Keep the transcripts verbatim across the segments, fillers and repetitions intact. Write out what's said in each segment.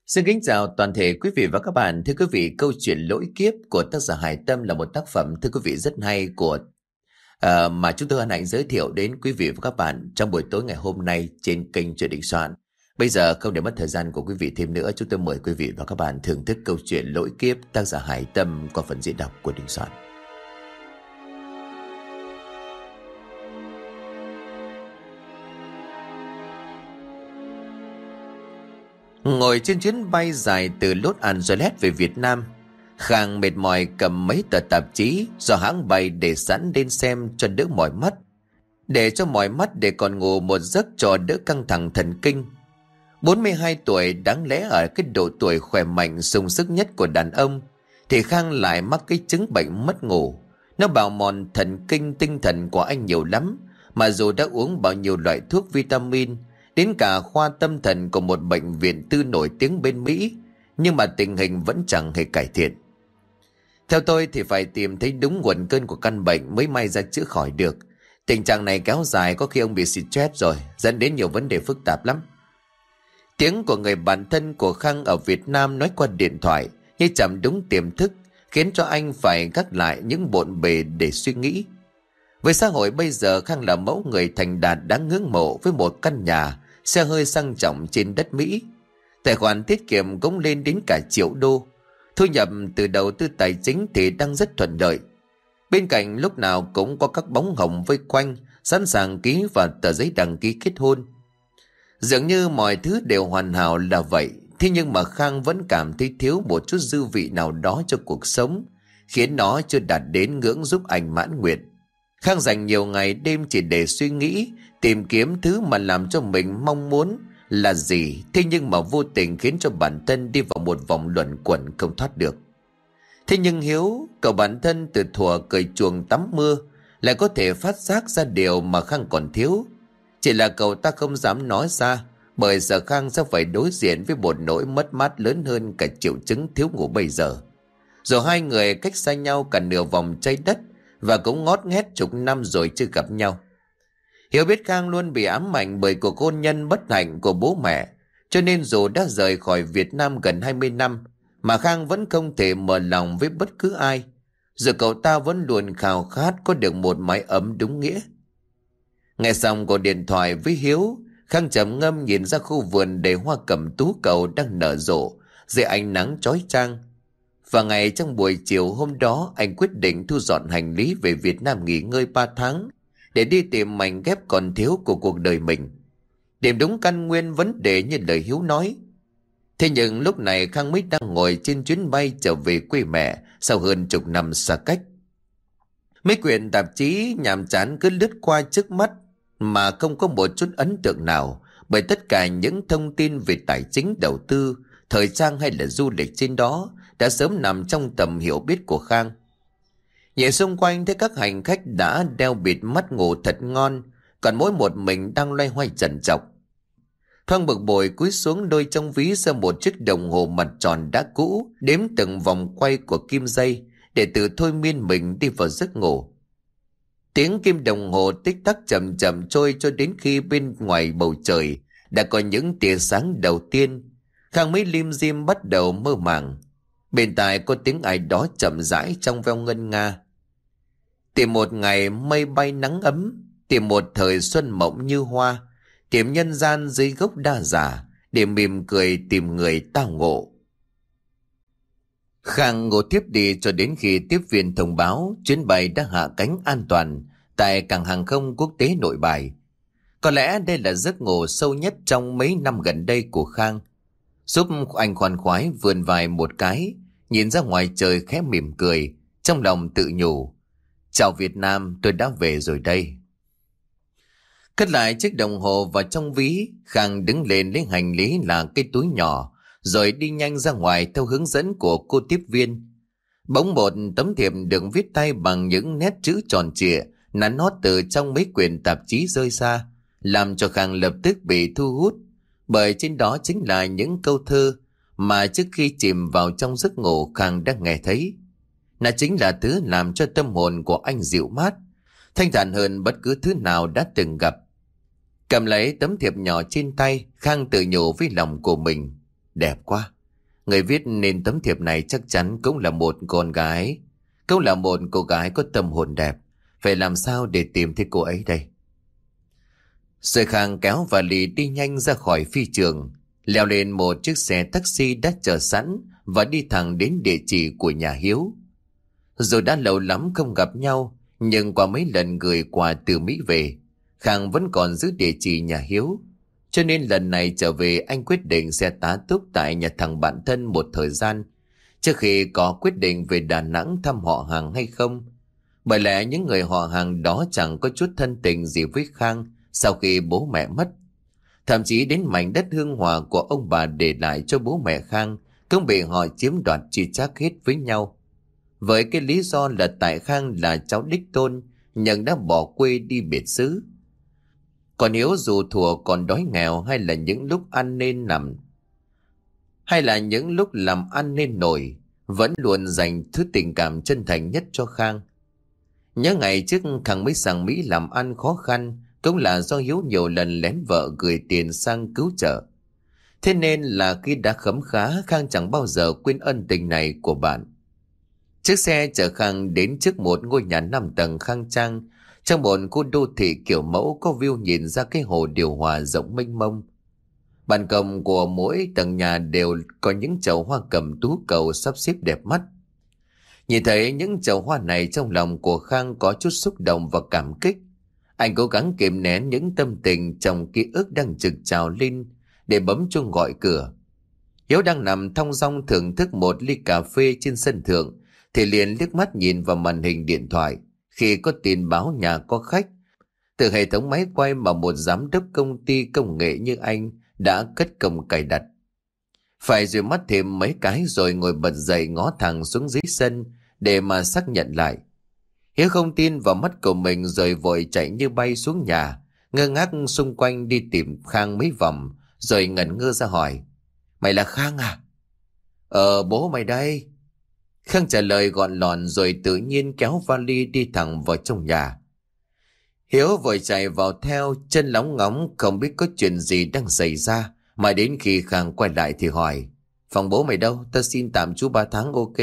Xin kính chào toàn thể quý vị và các bạn. Thưa quý vị, câu chuyện Lỗi Kiếp của tác giả Hải Tâm là một tác phẩm thưa quý vị rất hay của ờ, mà chúng tôi hân hạnh giới thiệu đến quý vị và các bạn trong buổi tối ngày hôm nay trên kênh Truyện Định Soạn. Bây giờ không để mất thời gian của quý vị thêm nữa, chúng tôi mời quý vị và các bạn thưởng thức câu chuyện Lỗi Kiếp tác giả Hải Tâm qua phần diễn đọc của Định Soạn. Ngồi trên chuyến bay dài từ Los Angeles về Việt Nam, Khang mệt mỏi cầm mấy tờ tạp chí do hãng bay để sẵn lên xem cho đỡ mỏi mắt. Để cho mỏi mắt để còn ngủ một giấc cho đỡ căng thẳng thần kinh. bốn mươi hai tuổi đáng lẽ ở cái độ tuổi khỏe mạnh sung sức nhất của đàn ông, thì Khang lại mắc cái chứng bệnh mất ngủ. Nó bào mòn thần kinh tinh thần của anh nhiều lắm, mà dù đã uống bao nhiêu loại thuốc vitamin, đến cả khoa tâm thần của một bệnh viện tư nổi tiếng bên Mỹ, nhưng mà tình hình vẫn chẳng hề cải thiện. Theo tôi thì phải tìm thấy đúng nguồn cơn của căn bệnh mới may ra chữa khỏi được. Tình trạng này kéo dài có khi ông bị stress rồi, dẫn đến nhiều vấn đề phức tạp lắm. Tiếng của người bạn thân của Khang ở Việt Nam nói qua điện thoại như chạm đúng tiềm thức, khiến cho anh phải gác lại những bộn bề để suy nghĩ. Với xã hội bây giờ, Khang là mẫu người thành đạt đáng ngưỡng mộ với một căn nhà, xe hơi sang trọng trên đất Mỹ. Tài khoản tiết kiệm cũng lên đến cả triệu đô. Thu nhập từ đầu tư tài chính thì đang rất thuận lợi. Bên cạnh lúc nào cũng có các bóng hồng vây quanh, sẵn sàng ký vào tờ giấy đăng ký kết hôn. Dường như mọi thứ đều hoàn hảo là vậy, thế nhưng mà Khang vẫn cảm thấy thiếu một chút dư vị nào đó cho cuộc sống, khiến nó chưa đạt đến ngưỡng giúp anh mãn nguyện. Khang dành nhiều ngày đêm chỉ để suy nghĩ, tìm kiếm thứ mà làm cho mình mong muốn là gì, thế nhưng mà vô tình khiến cho bản thân đi vào một vòng luẩn quẩn không thoát được. Thế nhưng Hiếu, cậu bản thân từ thuở cởi chuồng tắm mưa, lại có thể phát giác ra điều mà Khang còn thiếu. Chỉ là cậu ta không dám nói ra, bởi giờ Khang sẽ phải đối diện với một nỗi mất mát lớn hơn cả triệu chứng thiếu ngủ bây giờ. Rồi hai người cách xa nhau cả nửa vòng trái đất, và cũng ngót nghét chục năm rồi chưa gặp nhau. Hiếu biết Khang luôn bị ám ảnh bởi cuộc hôn nhân bất hạnh của bố mẹ, cho nên dù đã rời khỏi Việt Nam gần hai mươi năm, mà Khang vẫn không thể mở lòng với bất cứ ai. Giờ cậu ta vẫn luôn khao khát có được một mái ấm đúng nghĩa. Nghe xong cuộc điện thoại với Hiếu, Khang trầm ngâm nhìn ra khu vườn đầy hoa cẩm tú cầu đang nở rộ dưới ánh nắng chói chang. Và ngày trong buổi chiều hôm đó, anh quyết định thu dọn hành lý về Việt Nam nghỉ ngơi ba tháng để đi tìm mảnh ghép còn thiếu của cuộc đời mình, tìm đúng căn nguyên vấn đề như lời Hiếu nói. Thế nhưng lúc này Khang mới đang ngồi trên chuyến bay trở về quê mẹ sau hơn chục năm xa cách. Mấy quyển tạp chí nhàm chán cứ lướt qua trước mắt mà không có một chút ấn tượng nào, bởi tất cả những thông tin về tài chính, đầu tư, thời trang hay là du lịch trên đó đã sớm nằm trong tầm hiểu biết của Khang. Nhìn xung quanh thấy các hành khách đã đeo bịt mắt ngủ thật ngon, còn mỗi một mình đang loay hoay trằn trọc. Thoáng bực bội cúi xuống đôi trong ví ra một chiếc đồng hồ mặt tròn đã cũ, đếm từng vòng quay của kim dây để tự thôi miên mình đi vào giấc ngủ. Tiếng kim đồng hồ tích tắc chậm chậm trôi cho đến khi bên ngoài bầu trời đã có những tia sáng đầu tiên. Khang mới lim dim bắt đầu mơ màng. Bên tai có tiếng ai đó chậm rãi trong veo ngân nga. Tìm một ngày mây bay nắng ấm, tìm một thời xuân mộng như hoa, tìm nhân gian dưới gốc đa giả, để mỉm cười tìm người tao ngộ. Khang ngủ tiếp đi cho đến khi tiếp viên thông báo chuyến bay đã hạ cánh an toàn tại cảng hàng không quốc tế Nội Bài. Có lẽ đây là giấc ngủ sâu nhất trong mấy năm gần đây của Khang, giúp anh khoan khoái vươn vai một cái, nhìn ra ngoài trời khẽ mỉm cười, trong lòng tự nhủ: chào Việt Nam, tôi đã về rồi đây. Cất lại chiếc đồng hồ vào trong ví, Khang đứng lên lấy hành lý là cái túi nhỏ, rồi đi nhanh ra ngoài theo hướng dẫn của cô tiếp viên. Bỗng một tấm thiệp được viết tay bằng những nét chữ tròn trịa nắn nót từ trong mấy quyển tạp chí rơi ra, làm cho Khang lập tức bị thu hút, bởi trên đó chính là những câu thơ mà trước khi chìm vào trong giấc ngủ Khang đã nghe thấy. Nó chính là thứ làm cho tâm hồn của anh dịu mát, thanh thản hơn bất cứ thứ nào đã từng gặp. Cầm lấy tấm thiệp nhỏ trên tay, Khang tự nhủ với lòng của mình: đẹp quá, Người viết nên tấm thiệp này chắc chắn cũng là một con gái, cũng là một cô gái có tâm hồn đẹp. Phải làm sao để tìm thấy cô ấy đây? Rồi Khang kéo vali đi nhanh ra khỏi phi trường, leo lên một chiếc xe taxi đã chờ sẵn và đi thẳng đến địa chỉ của nhà Hiếu. Dù đã lâu lắm không gặp nhau, nhưng qua mấy lần gửi quà từ Mỹ về, Khang vẫn còn giữ địa chỉ nhà Hiếu. Cho nên lần này trở về, anh quyết định sẽ tá túc tại nhà thằng bạn thân một thời gian, trước khi có quyết định về Đà Nẵng thăm họ hàng hay không. Bởi lẽ những người họ hàng đó chẳng có chút thân tình gì với Khang sau khi bố mẹ mất. Thậm chí đến mảnh đất hương hòa của ông bà để lại cho bố mẹ Khang cũng bị họ chiếm đoạt chia chác hết với nhau. Với cái lý do là tại Khang là cháu đích tôn nhưng đã bỏ quê đi biệt xứ. Còn Hiếu dù thùa còn đói nghèo hay là những lúc ăn nên nằm, hay là những lúc làm ăn nên nổi, vẫn luôn dành thứ tình cảm chân thành nhất cho Khang. Nhớ ngày trước Khang mới sang Mỹ làm ăn khó khăn, cũng là do Hiếu nhiều lần lén vợ gửi tiền sang cứu trợ. Thế nên là khi đã khấm khá, Khang chẳng bao giờ quên ân tình này của bạn. Chiếc xe chở Khang đến trước một ngôi nhà năm tầng khang trang, trong một khu đô thị kiểu mẫu có view nhìn ra cái hồ điều hòa rộng mênh mông. Ban công của mỗi tầng nhà đều có những chậu hoa cẩm tú cầu sắp xếp đẹp mắt. Nhìn thấy những chậu hoa này, trong lòng của Khang có chút xúc động và cảm kích. Anh cố gắng kiềm nén những tâm tình trong ký ức đang trực trào lên để bấm chuông gọi cửa. Hiếu đang nằm thong dong thưởng thức một ly cà phê trên sân thượng thì liền liếc mắt nhìn vào màn hình điện thoại khi có tin báo nhà có khách. Từ hệ thống máy quay mà một giám đốc công ty công nghệ như anh đã cất công cài đặt. Phải dụi mắt thêm mấy cái rồi ngồi bật dậy ngó thẳng xuống dưới sân để mà xác nhận lại. Hiếu không tin vào mắt của mình rồi vội chạy như bay xuống nhà, ngơ ngác xung quanh đi tìm Khang mấy vòng, rồi ngẩn ngơ ra hỏi: "Mày là Khang à?" "Ờ, bố mày đây." Khang trả lời gọn lọn rồi tự nhiên kéo vali đi thẳng vào trong nhà. Hiếu vội chạy vào theo, chân lóng ngóng không biết có chuyện gì đang xảy ra, mà đến khi Khang quay lại thì hỏi: "Phòng bố mày đâu? Ta xin tạm trú ba tháng ok?"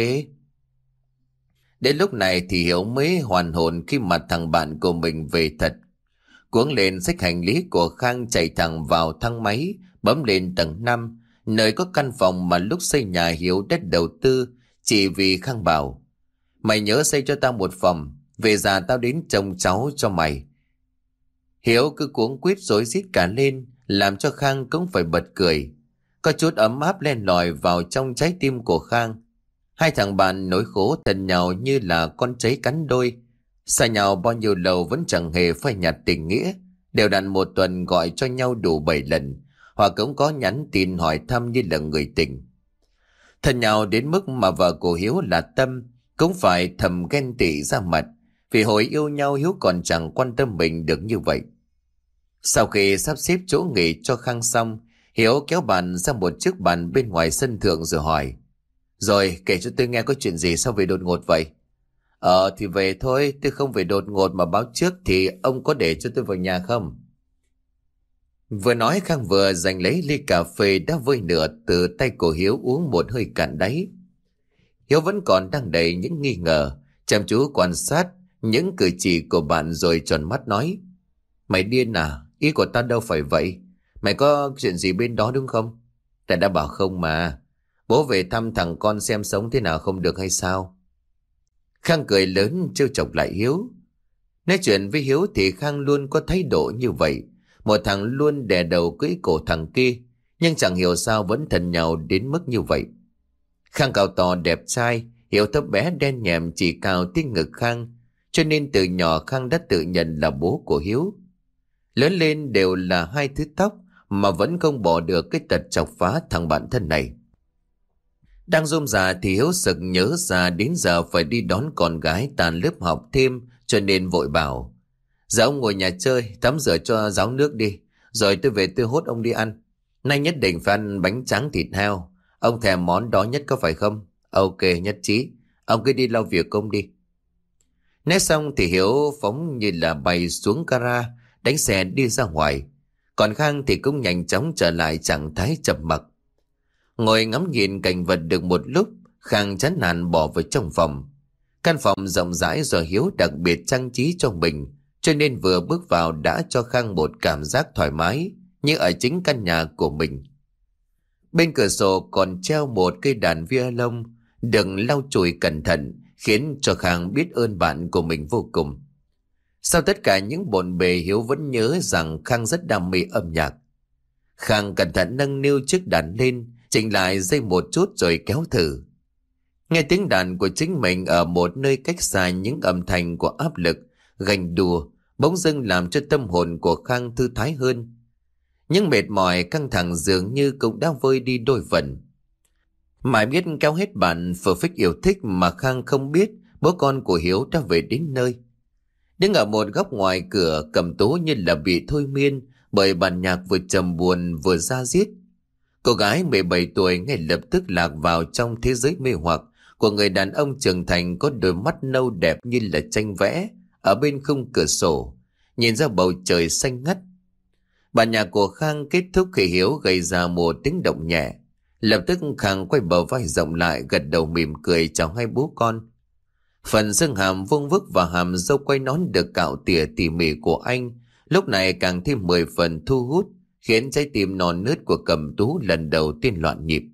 Đến lúc này thì Hiếu mới hoàn hồn khi mà thằng bạn của mình về thật. Cuống lên xách hành lý của Khang chạy thẳng vào thang máy, bấm lên tầng năm, nơi có căn phòng mà lúc xây nhà Hiếu đất đầu tư, chỉ vì Khang bảo: "Mày nhớ xây cho tao một phòng, về già tao đến trông cháu cho mày." Hiếu cứ cuống quýt rối rít cả lên, làm cho Khang cũng phải bật cười. Có chút ấm áp len lỏi vào trong trái tim của Khang. Hai thằng bạn nỗi khổ thân nhau như là con cháy cắn đôi. Xa nhau bao nhiêu lâu vẫn chẳng hề phai nhạt tình nghĩa. Đều đặn một tuần gọi cho nhau đủ bảy lần, hoặc cũng có nhắn tin hỏi thăm như là người tình. Thân nhau đến mức mà vợ của Hiếu là Tâm cũng phải thầm ghen tị ra mặt, vì hồi yêu nhau Hiếu còn chẳng quan tâm mình được như vậy. Sau khi sắp xếp chỗ nghỉ cho Khang xong, Hiếu kéo bàn ra một chiếc bàn bên ngoài sân thượng rồi hỏi: "Rồi kể cho tôi nghe có chuyện gì sao về đột ngột vậy?" "Ờ thì về thôi, tôi không về đột ngột mà báo trước, thì ông có để cho tôi vào nhà không?" Vừa nói Khang vừa giành lấy ly cà phê đã vơi nửa từ tay của Hiếu uống một hơi cạn đáy. Hiếu vẫn còn đang đầy những nghi ngờ, chăm chú quan sát những cử chỉ của bạn rồi tròn mắt nói: "Mày điên à? Ý của tao đâu phải vậy. Mày có chuyện gì bên đó đúng không?" "Ta đã bảo không mà. Bố về thăm thằng con xem sống thế nào không được hay sao?" Khang cười lớn trêu chọc lại Hiếu. Nói chuyện với Hiếu thì Khang luôn có thái độ như vậy. Một thằng luôn đè đầu cưỡi cổ thằng kia, nhưng chẳng hiểu sao vẫn thân nhau đến mức như vậy. Khang cao to đẹp trai, Hiếu thấp bé đen nhẹm chỉ cao tiếng ngực Khang, cho nên từ nhỏ Khang đã tự nhận là bố của Hiếu. Lớn lên đều là hai thứ tóc mà vẫn không bỏ được cái tật chọc phá thằng bạn thân này. Đang rôm rà thì Hiếu sực nhớ ra đến giờ phải đi đón con gái tan lớp học thêm, cho nên vội bảo: "Dạ ông ngồi nhà chơi, tắm rửa cho ráo nước đi, rồi tôi về tôi hốt ông đi ăn. Nay nhất định phải ăn bánh tráng thịt heo. Ông thèm món đó nhất có phải không?" "Ok, nhất trí. Ông cứ đi lau việc công đi." Nói xong thì Hiếu phóng như là bay xuống gara, đánh xe đi ra ngoài. Còn Khang thì cũng nhanh chóng trở lại trạng thái chậm mặc. Ngồi ngắm nhìn cảnh vật được một lúc, Khang chán nản bỏ vào trong phòng. Căn phòng rộng rãi do Hiếu đặc biệt trang trí cho mình, cho nên vừa bước vào đã cho Khang một cảm giác thoải mái như ở chính căn nhà của mình. Bên cửa sổ còn treo một cây đàn violon được lau chùi cẩn thận, khiến cho Khang biết ơn bạn của mình vô cùng. Sau tất cả những bộn bề, Hiếu vẫn nhớ rằng Khang rất đam mê âm nhạc. Khang cẩn thận nâng niu chiếc đàn lên, chỉnh lại dây một chút rồi kéo thử. Nghe tiếng đàn của chính mình ở một nơi cách xa những âm thanh của áp lực, ganh đua, bỗng dưng làm cho tâm hồn của Khang thư thái hơn. Những mệt mỏi căng thẳng dường như cũng đã vơi đi đôi phần. Mãi biết kéo hết bạn phờ phích yêu thích mà Khang không biết bố con của Hiếu đã về đến nơi. Đứng ở một góc ngoài cửa, Cẩm Tú như là bị thôi miên bởi bản nhạc vừa trầm buồn vừa da diết. Cô gái mười bảy tuổi ngay lập tức lạc vào trong thế giới mê hoặc của người đàn ông trưởng thành có đôi mắt nâu đẹp như là tranh vẽ ở bên khung cửa sổ, nhìn ra bầu trời xanh ngắt. Bản nhạc của Khang kết thúc khi Hiếu gây ra một tiếng động nhẹ. Lập tức Khang quay bờ vai rộng lại, gật đầu mỉm cười chào hai bố con. Phần xương hàm vuông vức và hàm râu quay nón được cạo tỉa tỉ mỉ của anh lúc này càng thêm mười phần thu hút, khiến trái tim non nớt của Cẩm Tú lần đầu tiên loạn nhịp.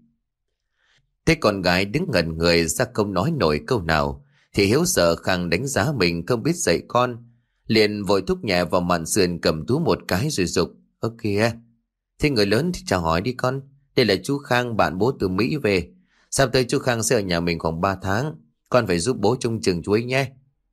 Thế con gái đứng ngẩn người ra không nói nổi câu nào, thì Hiếu sợ Khang đánh giá mình không biết dạy con, liền vội thúc nhẹ vào mạn sườn Cẩm Tú một cái rồi dục: "Ơ kìa, thế người lớn thì chào hỏi đi con. Đây là chú Khang, bạn bố từ Mỹ về. Sắp tới chú Khang sẽ ở nhà mình khoảng ba tháng. Con phải giúp bố trông chừng chú ấy nhé."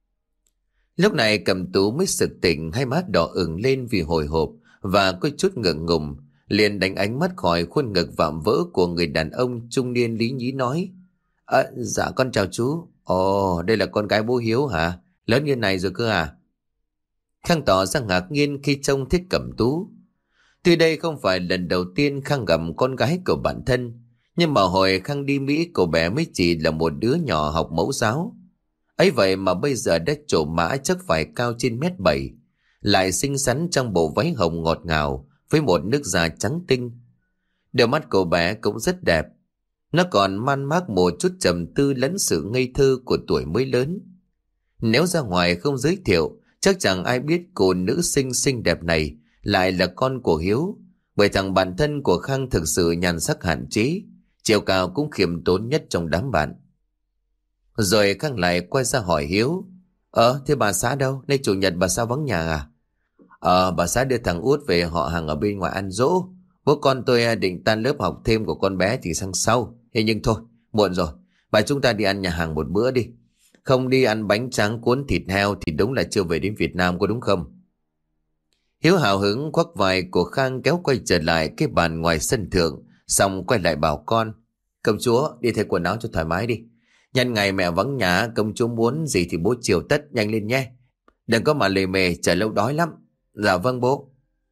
Lúc này Cẩm Tú mới sực tỉnh, hai má đỏ ửng lên vì hồi hộp và có chút ngượng ngùng, liền đánh ánh mắt khỏi khuôn ngực vạm vỡ của người đàn ông trung niên lý nhí nói: "À, dạ con chào chú. Ồ, đây là con gái bố Hiếu hả? Lớn như này rồi cơ à?" Khang tỏ ra ngạc nhiên khi trông thấy Cẩm Tú. Tuy đây không phải lần đầu tiên Khang gặp con gái của bản thân, nhưng mà hồi Khang đi Mỹ, cô bé mới chỉ là một đứa nhỏ học mẫu giáo. Ấy vậy mà bây giờ đã trổ mã chắc phải cao trên mét bảy, lại xinh xắn trong bộ váy hồng ngọt ngào với một nước da trắng tinh. Đôi mắt cô bé cũng rất đẹp, nó còn man mác một chút trầm tư lẫn sự ngây thơ của tuổi mới lớn. Nếu ra ngoài không giới thiệu, chắc chẳng ai biết cô nữ sinh xinh đẹp này lại là con của Hiếu, bởi thằng bạn thân của Khang thực sự nhan sắc hạn chế, chiều cao cũng khiêm tốn nhất trong đám bạn. Rồi Khang lại quay ra hỏi Hiếu: "Ờ, thế bà xã đâu? Nay chủ nhật bà xã vắng nhà à?" "Ờ, bà xã đưa thằng Út về họ hàng ở bên ngoài ăn dỗ. Bố con tôi định tan lớp học thêm của con bé thì sang sau. Thế nhưng thôi, muộn rồi. Bà chúng ta đi ăn nhà hàng một bữa đi. Không đi ăn bánh tráng cuốn thịt heo thì đúng là chưa về đến Việt Nam, có đúng không?" Hiếu hào hứng khoác vai của Khang kéo quay trở lại cái bàn ngoài sân thượng, xong quay lại bảo con: "Công chúa, đi thay quần áo cho thoải mái đi. Nhân ngày mẹ vắng nhà, công chúa muốn gì thì bố chiều tất, nhanh lên nhé. Đừng có mà lề mề, chờ lâu đói lắm." "Dạ vâng bố."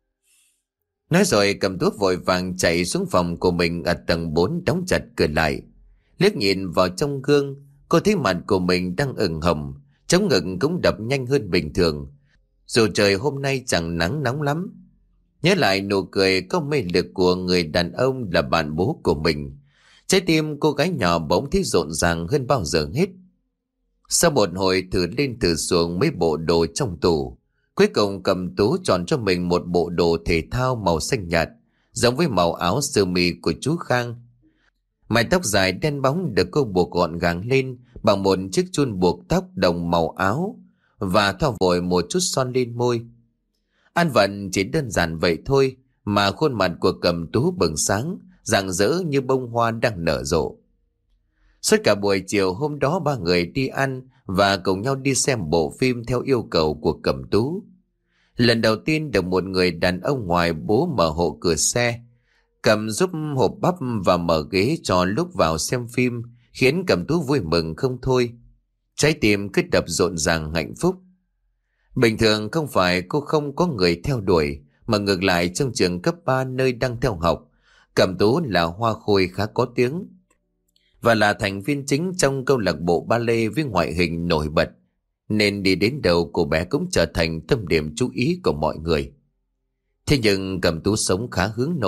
Nói rồi Cẩm Tú vội vàng chạy xuống phòng của mình ở tầng bốn, đóng chặt cửa lại. Liếc nhìn vào trong gương, cô thấy mặt của mình đang ửng hồng, trống ngực cũng đập nhanh hơn bình thường, dù trời hôm nay chẳng nắng nóng lắm. Nhớ lại nụ cười có mê lực của người đàn ông là bạn bố của mình, trái tim cô gái nhỏ bỗng thấy rộn ràng hơn bao giờ hết. Sau một hồi thử lên thử xuống mấy bộ đồ trong tủ, cuối cùng Cẩm Tú chọn cho mình một bộ đồ thể thao màu xanh nhạt, giống với màu áo sơ mi của chú Khang. Mái tóc dài đen bóng được cô buộc gọn gàng lên bằng một chiếc chun buộc tóc đồng màu áo, và thoa vội một chút son lên môi. Ăn vận chỉ đơn giản vậy thôi mà khuôn mặt của Cẩm Tú bừng sáng, rạng rỡ như bông hoa đang nở rộ. Suốt cả buổi chiều hôm đó ba người đi ăn và cùng nhau đi xem bộ phim theo yêu cầu của Cẩm Tú. Lần đầu tiên được một người đàn ông ngoài bố mở hộ cửa xe, cầm giúp hộp bắp và mở ghế cho lúc vào xem phim, khiến Cẩm Tú vui mừng không thôi. Trái tim cứ đập rộn ràng hạnh phúc. Bình thường không phải cô không có người theo đuổi, mà ngược lại trong trường cấp ba nơi đang theo học, Cẩm Tú là hoa khôi khá có tiếng và là thành viên chính trong câu lạc bộ ballet với ngoại hình nổi bật, nên đi đến đâu cô bé cũng trở thành tâm điểm chú ý của mọi người. Thế nhưng Cẩm Tú sống khá hướng nội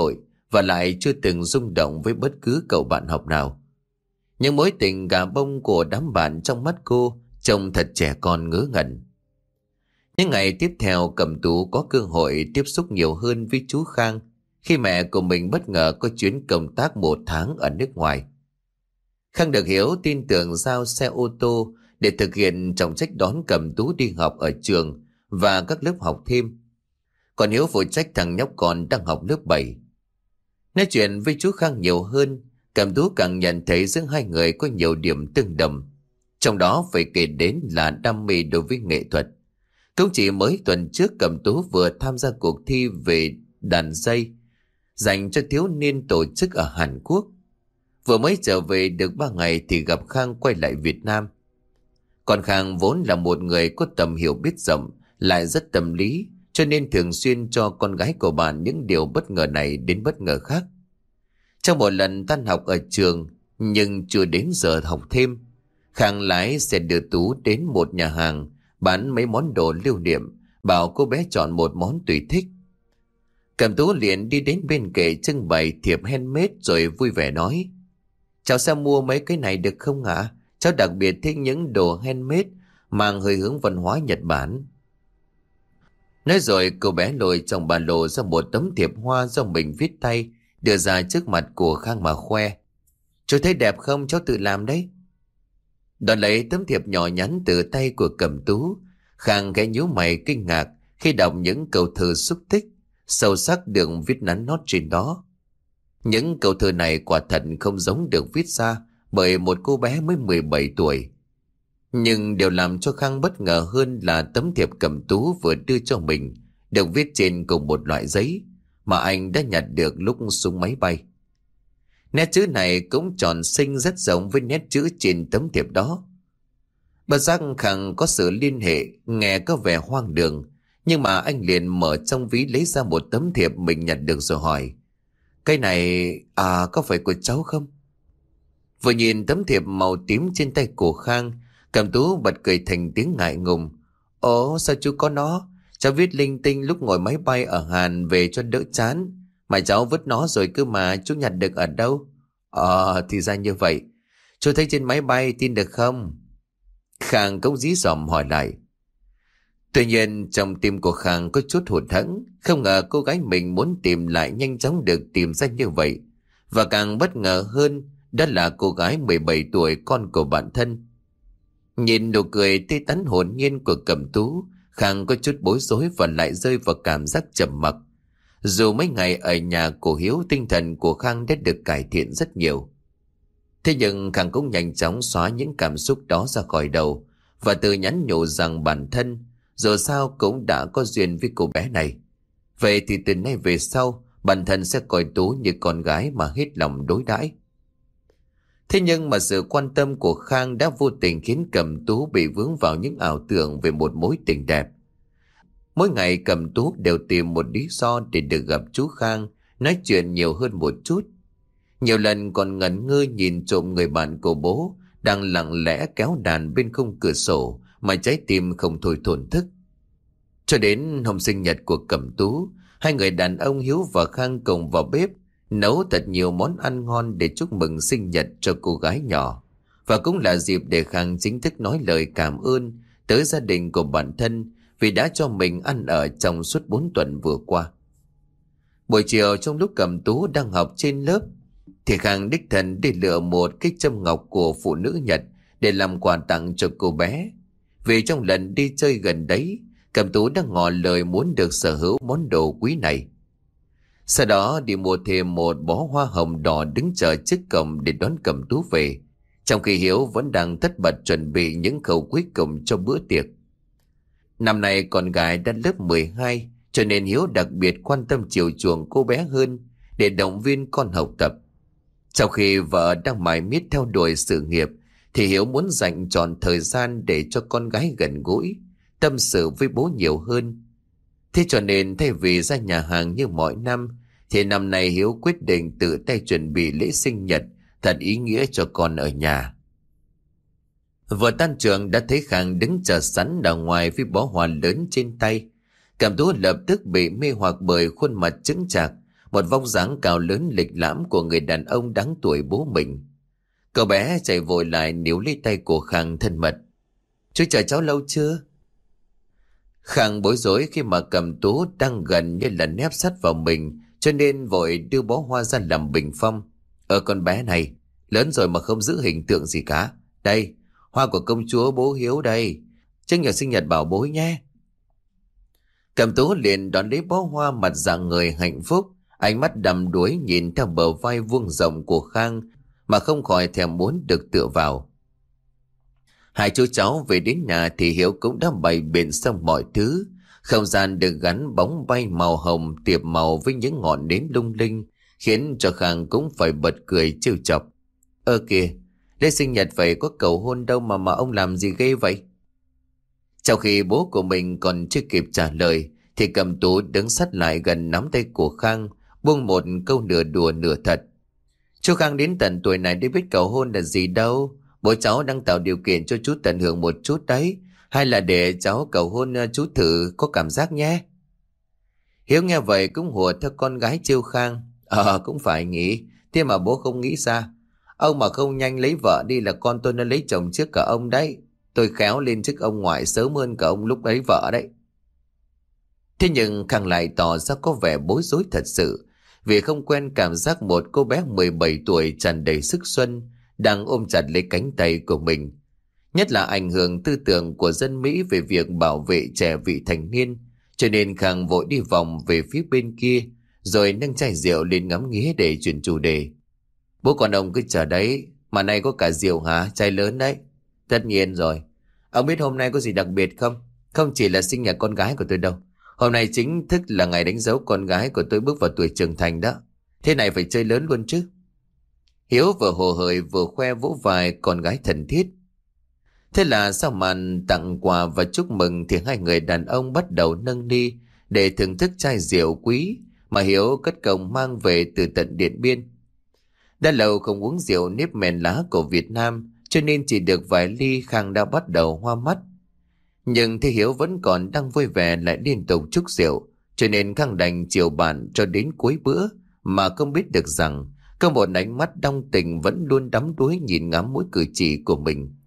và lại chưa từng rung động với bất cứ cậu bạn học nào. Những mối tình gà bông của đám bạn trong mắt cô trông thật trẻ con ngớ ngẩn. Những ngày tiếp theo, Cẩm Tú có cơ hội tiếp xúc nhiều hơn với chú Khang khi mẹ của mình bất ngờ có chuyến công tác một tháng ở nước ngoài. Khang được Hiếu tin tưởng giao xe ô tô để thực hiện trọng trách đón Cẩm Tú đi học ở trường và các lớp học thêm. Còn Hiếu phụ trách thằng nhóc con đang học lớp bảy. Nói chuyện với chú Khang nhiều hơn, Cẩm Tú càng nhận thấy giữa hai người có nhiều điểm tương đồng. Trong đó phải kể đến là đam mê đối với nghệ thuật. Cũng chỉ mới tuần trước, Cẩm Tú vừa tham gia cuộc thi về đàn dây dành cho thiếu niên tổ chức ở Hàn Quốc. Vừa mới trở về được ba ngày thì gặp Khang quay lại Việt Nam. Còn Khang vốn là một người có tầm hiểu biết rộng, lại rất tâm lý, cho nên thường xuyên cho con gái của bạn những điều bất ngờ này đến bất ngờ khác. Trong một lần tan học ở trường, nhưng chưa đến giờ học thêm, Khang lái xe đưa Tú đến một nhà hàng bán mấy món đồ lưu niệm, bảo cô bé chọn một món tùy thích. Cẩm Tú liền đi đến bên kệ trưng bày thiệp handmade rồi vui vẻ nói: "Cháu sẽ mua mấy cái này được không ạ? À? Cháu đặc biệt thích những đồ handmade mang hơi hướng văn hóa Nhật Bản." Nói rồi cô bé lôi trong ba lô ra một tấm thiệp hoa do mình viết tay, đưa ra trước mặt của Khang mà khoe: "Chú thấy đẹp không? Cháu tự làm đấy." Đón lấy tấm thiệp nhỏ nhắn từ tay của Cẩm Tú, Khang khẽ nhíu mày kinh ngạc khi đọc những câu thơ xúc tích sâu sắc được viết nắn nót trên đó. Những câu thơ này quả thật không giống được viết ra bởi một cô bé mới mười bảy tuổi. Nhưng điều làm cho Khang bất ngờ hơn là tấm thiệp Cẩm Tú vừa đưa cho mình được viết trên cùng một loại giấy mà anh đã nhặt được lúc xuống máy bay. Nét chữ này cũng tròn xinh rất giống với nét chữ trên tấm thiệp đó. Bất giác Khang có sự liên hệ, nghe có vẻ hoang đường, nhưng mà anh liền mở trong ví lấy ra một tấm thiệp mình nhặt được rồi hỏi: "Cái này à có phải của cháu không?" Vừa nhìn tấm thiệp màu tím trên tay của Khang, Cẩm Tú bật cười thành tiếng ngại ngùng: "Ồ, sao chú có nó? Cháu viết linh tinh lúc ngồi máy bay ở Hàn về cho đỡ chán. Mà cháu vứt nó rồi cơ mà, chú nhặt được ở đâu?" "Ờ, thì ra như vậy. Chú thấy trên máy bay, tin được không?" Khang cũng dí dỏm hỏi lại. Tuy nhiên trong tim của Khang có chút hụt hẫng, không ngờ cô gái mình muốn tìm lại nhanh chóng được tìm ra như vậy. Và càng bất ngờ hơn, đó là cô gái mười bảy tuổi, con của bạn thân. Nhìn nụ cười tươi tắn hồn nhiên của Cẩm Tú, Khang có chút bối rối và lại rơi vào cảm giác trầm mặc. Dù mấy ngày ở nhà của Hiếu, tinh thần của Khang đã được cải thiện rất nhiều. Thế nhưng Khang cũng nhanh chóng xóa những cảm xúc đó ra khỏi đầu và tự nhắn nhủ rằng bản thân dù sao cũng đã có duyên với cô bé này. Vậy thì từ nay về sau, bản thân sẽ coi Tú như con gái mà hết lòng đối đãi. Thế nhưng mà sự quan tâm của Khang đã vô tình khiến Cẩm Tú bị vướng vào những ảo tưởng về một mối tình đẹp. Mỗi ngày Cẩm Tú đều tìm một lý do để được gặp chú Khang, nói chuyện nhiều hơn một chút. Nhiều lần còn ngẩn ngơ nhìn trộm người bạn của bố đang lặng lẽ kéo đàn bên khung cửa sổ mà trái tim không thôi thổn thức. Cho đến hôm sinh nhật của Cẩm Tú, hai người đàn ông Hiếu và Khang cùng vào bếp nấu thật nhiều món ăn ngon để chúc mừng sinh nhật cho cô gái nhỏ. Và cũng là dịp để Khang chính thức nói lời cảm ơn tới gia đình của bản thân vì đã cho mình ăn ở trong suốt bốn tuần vừa qua. Buổi chiều trong lúc Cẩm Tú đang học trên lớp thì Khang đích thân đi lựa một cái châm ngọc của phụ nữ Nhật để làm quà tặng cho cô bé. Vì trong lần đi chơi gần đấy, Cẩm Tú đã ngỏ lời muốn được sở hữu món đồ quý này. Sau đó đi mua thêm một bó hoa hồng đỏ đứng chờ trước cổng để đón Cẩm Tú về, trong khi Hiếu vẫn đang tất bật chuẩn bị những khâu cuối cùng cho bữa tiệc. Năm nay con gái đã lớp mười hai, cho nên Hiếu đặc biệt quan tâm chiều chuộng cô bé hơn để động viên con học tập. Sau khi vợ đang mải miết theo đuổi sự nghiệp thì Hiếu muốn dành trọn thời gian để cho con gái gần gũi, tâm sự với bố nhiều hơn. Thế cho nên thay vì ra nhà hàng như mọi năm thì năm nay Hiếu quyết định tự tay chuẩn bị lễ sinh nhật thật ý nghĩa cho con ở nhà. Vừa tan trường đã thấy Khang đứng chờ sẵn ở ngoài với bó hoa lớn trên tay. Cẩm Tú lập tức bị mê hoặc bởi khuôn mặt chững chạc, một vóc dáng cao lớn lịch lãm của người đàn ông đáng tuổi bố mình. Cậu bé chạy vội lại níu lấy tay của Khang thân mật. Chú chờ cháu lâu chưa? Khang bối rối khi mà Cẩm Tú đang gần như là nép sát vào mình, cho nên vội đưa bó hoa ra làm bình phong. Ờ con bé này, lớn rồi mà không giữ hình tượng gì cả. Đây, hoa của công chúa bố Hiếu đây. Chúc nhà sinh nhật bảo bối nhé. Cẩm Tú liền đón lấy bó hoa, mặt dạng người hạnh phúc, ánh mắt đăm đuối nhìn theo bờ vai vuông rộng của Khang mà không khỏi thèm muốn được tựa vào. Hai chú cháu về đến nhà thì Hiếu cũng đã bày biện xong mọi thứ. Không gian được gắn bóng bay màu hồng tiệp màu với những ngọn nến lung linh, khiến cho Khang cũng phải bật cười trêu chọc. Ơ kìa, lễ sinh nhật vậy có cầu hôn đâu mà mà ông làm gì ghê vậy? Trong khi bố của mình còn chưa kịp trả lời thì Cẩm Tú đứng sát lại gần nắm tay của Khang, buông một câu nửa đùa nửa thật. Chú Khang đến tận tuổi này để biết cầu hôn là gì đâu. Bố cháu đang tạo điều kiện cho chú tận hưởng một chút đấy. Hay là để cháu cầu hôn chú thử có cảm giác nhé. Hiếu nghe vậy cũng hùa theo con gái trêu Khang. Ờ cũng phải nghĩ. Thế mà bố không nghĩ ra. Ông mà không nhanh lấy vợ đi là con tôi nó lấy chồng trước cả ông đấy. Tôi khéo lên chức ông ngoại sớm hơn cả ông lúc ấy vợ đấy. Thế nhưng Khang lại tỏ ra có vẻ bối rối thật sự, vì không quen cảm giác một cô bé mười bảy tuổi tràn đầy sức xuân đang ôm chặt lấy cánh tay của mình. Nhất là ảnh hưởng tư tưởng của dân Mỹ về việc bảo vệ trẻ vị thành niên, cho nên Khang vội đi vòng về phía bên kia, rồi nâng chai rượu lên ngắm nghía để chuyển chủ đề. Bố con ông cứ chờ đấy, mà nay có cả rượu hả? Chai lớn đấy. Tất nhiên rồi. Ông biết hôm nay có gì đặc biệt không? Không chỉ là sinh nhật con gái của tôi đâu. Hôm nay chính thức là ngày đánh dấu con gái của tôi bước vào tuổi trưởng thành đó. Thế này phải chơi lớn luôn chứ. Hiếu vừa hồ hởi vừa khoe vỗ vai con gái thân thiết. Thế là sau màn tặng quà và chúc mừng thì hai người đàn ông bắt đầu nâng ly để thưởng thức chai rượu quý mà Hiếu cất công mang về từ tận Điện Biên. Đã lâu không uống rượu nếp mèn lá của Việt Nam, cho nên chỉ được vài ly Khang đã bắt đầu hoa mắt. Nhưng thì Hiếu vẫn còn đang vui vẻ lại liên tục chúc rượu, cho nên Khang đành chiều bạn cho đến cuối bữa, mà không biết được rằng có một ánh mắt đong tình vẫn luôn đắm đuối nhìn ngắm mỗi cử chỉ của mình.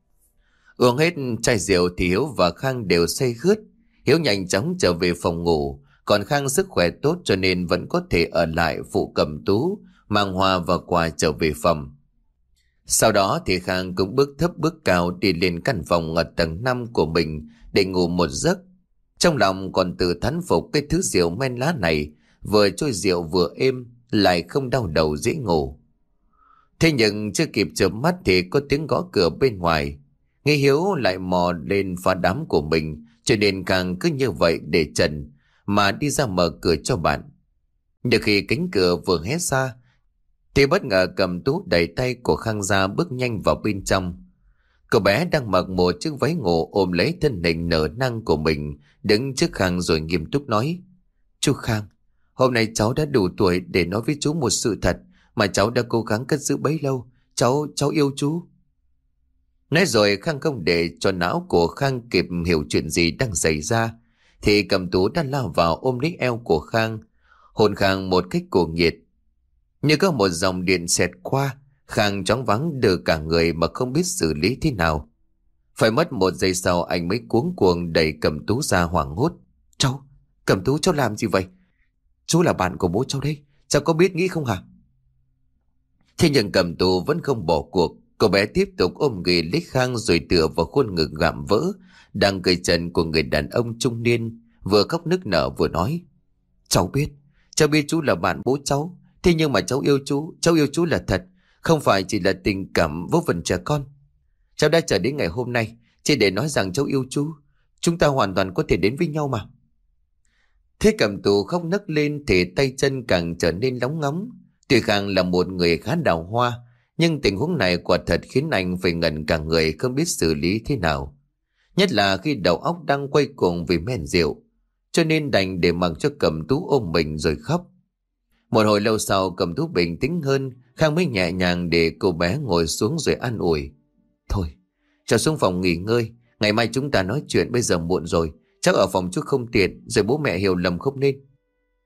Uống hết chai rượu thì Hiếu và Khang đều say khướt. Hiếu nhanh chóng trở về phòng ngủ, còn Khang sức khỏe tốt cho nên vẫn có thể ở lại phụ Cẩm Tú mang hoa và quà trở về phòng. Sau đó thì Khang cũng bước thấp bước cao đi lên căn phòng ở tầng năm của mình để ngủ một giấc. Trong lòng còn tự thán phục cái thứ rượu men lá này, vừa trôi rượu vừa êm, lại không đau đầu dễ ngủ. Thế nhưng chưa kịp chợp mắt thì có tiếng gõ cửa bên ngoài. Nghĩ Hiếu lại mò lên phá đám của mình, cho nên Khang cứ như vậy để trần mà đi ra mở cửa cho bạn. Nhưng khi cánh cửa vừa hé ra thì bất ngờ Cẩm Tú đẩy tay của Khang ra bước nhanh vào bên trong. Cậu bé đang mặc một chiếc váy ngủ ôm lấy thân hình nở nang của mình, đứng trước Khang rồi nghiêm túc nói: Chú Khang, hôm nay cháu đã đủ tuổi để nói với chú một sự thật mà cháu đã cố gắng cất giữ bấy lâu. Cháu, cháu yêu chú. Nói rồi Khang không để cho não của Khang kịp hiểu chuyện gì đang xảy ra, thì Cẩm Tú đã lao vào ôm lấy eo của Khang, hôn Khang một cách cuồng nhiệt. Như có một dòng điện xẹt qua, Khang choáng váng đưa cả người mà không biết xử lý thế nào. Phải mất một giây sau anh mới cuống cuồng đẩy Cẩm Tú ra hoảng hốt. Cháu, Cẩm Tú cháu làm gì vậy? Chú là bạn của bố cháu đây, cháu có biết nghĩ không hả? Thế nhưng Cẩm Tú vẫn không bỏ cuộc. Cô bé tiếp tục ôm ghì lấy Khang rồi tựa vào khuôn ngực gạm vỡ đang cởi trần của người đàn ông trung niên, vừa khóc nức nở vừa nói: Cháu biết, cháu biết chú là bạn bố cháu. Thế nhưng mà cháu yêu chú, cháu yêu chú là thật, không phải chỉ là tình cảm vô vần trẻ con. Cháu đã chờ đến ngày hôm nay chỉ để nói rằng cháu yêu chú. Chúng ta hoàn toàn có thể đến với nhau mà. Thế Cẩm Tú khóc nấc lên thì tay chân càng trở nên nóng ngóng. Tuy Khang là một người khá đào hoa, nhưng tình huống này quả thật khiến anh phải ngẩn cả người, không biết xử lý thế nào. Nhất là khi đầu óc đang quay cuồng vì men rượu, cho nên đành để mặc cho Cẩm Tú ôm mình rồi khóc. Một hồi lâu sau Cẩm Tú bình tĩnh hơn, Khang mới nhẹ nhàng để cô bé ngồi xuống rồi an ủi: Thôi, cháu xuống phòng nghỉ ngơi, ngày mai chúng ta nói chuyện, bây giờ muộn rồi, chắc ở phòng chú không tiện, rồi bố mẹ hiểu lầm không nên.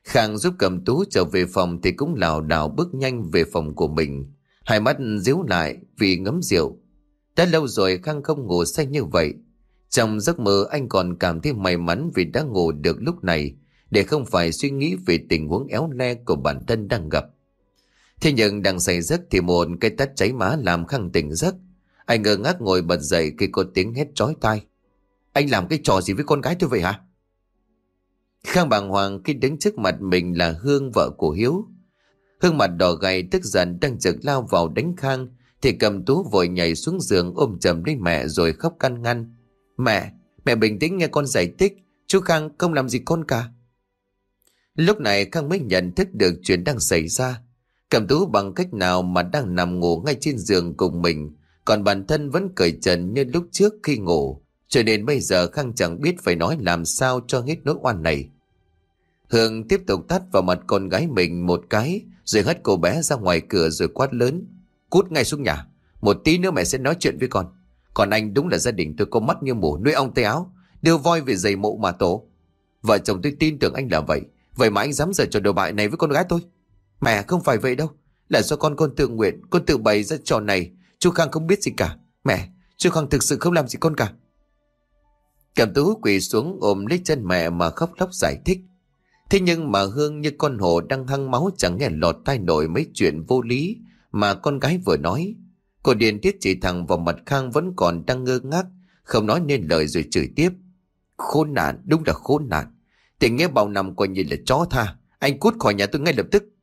Khang giúp Cẩm Tú trở về phòng thì cũng lảo đảo bước nhanh về phòng của mình. Hai mắt díu lại vì ngấm rượu. Đã lâu rồi Khang không ngủ say như vậy. Trong giấc mơ anh còn cảm thấy may mắn vì đã ngủ được lúc này, để không phải suy nghĩ về tình huống éo le của bản thân đang gặp. Thế nhưng đang say giấc thì một cái tát cháy má làm Khang tỉnh giấc. Anh ngơ ngác ngồi bật dậy khi có tiếng hét chói tai. Anh làm cái trò gì với con gái tôi vậy hả? Khang bàng hoàng khi đứng trước mặt mình là Hương, vợ của Hiếu. Hương mặt đỏ gay tức giận đang trực lao vào đánh Khang thì Cẩm Tú vội nhảy xuống giường ôm chầm lấy mẹ rồi khóc can ngăn. Mẹ, mẹ bình tĩnh nghe con giải thích. Chú Khang không làm gì con cả. Lúc này Khang mới nhận thức được chuyện đang xảy ra. Cẩm Tú bằng cách nào mà đang nằm ngủ ngay trên giường cùng mình, còn bản thân vẫn cởi trần như lúc trước khi ngủ. Cho nên bây giờ Khang chẳng biết phải nói làm sao cho hết nỗi oan này. Hương tiếp tục tát vào mặt con gái mình một cái, rồi hất cô bé ra ngoài cửa rồi quát lớn. Cút ngay xuống nhà, một tí nữa mẹ sẽ nói chuyện với con. Còn anh đúng là gia đình tôi có mắt như mù, nuôi ong tay áo, đưa voi về giày mộ mà tổ. Vợ chồng tôi tin tưởng anh là vậy, vậy mà anh dám giở trò đồ bại này với con gái tôi. Mẹ, không phải vậy đâu, là do con con tự nguyện, con tự bày ra trò này. Chú Khang không biết gì cả. Mẹ, chú Khang thực sự không làm gì con cả. Cẩm Tú quỳ xuống ôm lấy chân mẹ mà khóc lóc giải thích. Thế nhưng mà Hương như con hổ đang hăng máu chẳng nghe lọt tai nổi mấy chuyện vô lý mà con gái vừa nói. Cô điên tiết chỉ thẳng vào mặt Khang vẫn còn đang ngơ ngác, không nói nên lời rồi chửi tiếp. Khốn nạn, đúng là khốn nạn. Tình nghĩa bao năm coi như là chó tha. Anh cút khỏi nhà tôi ngay lập tức.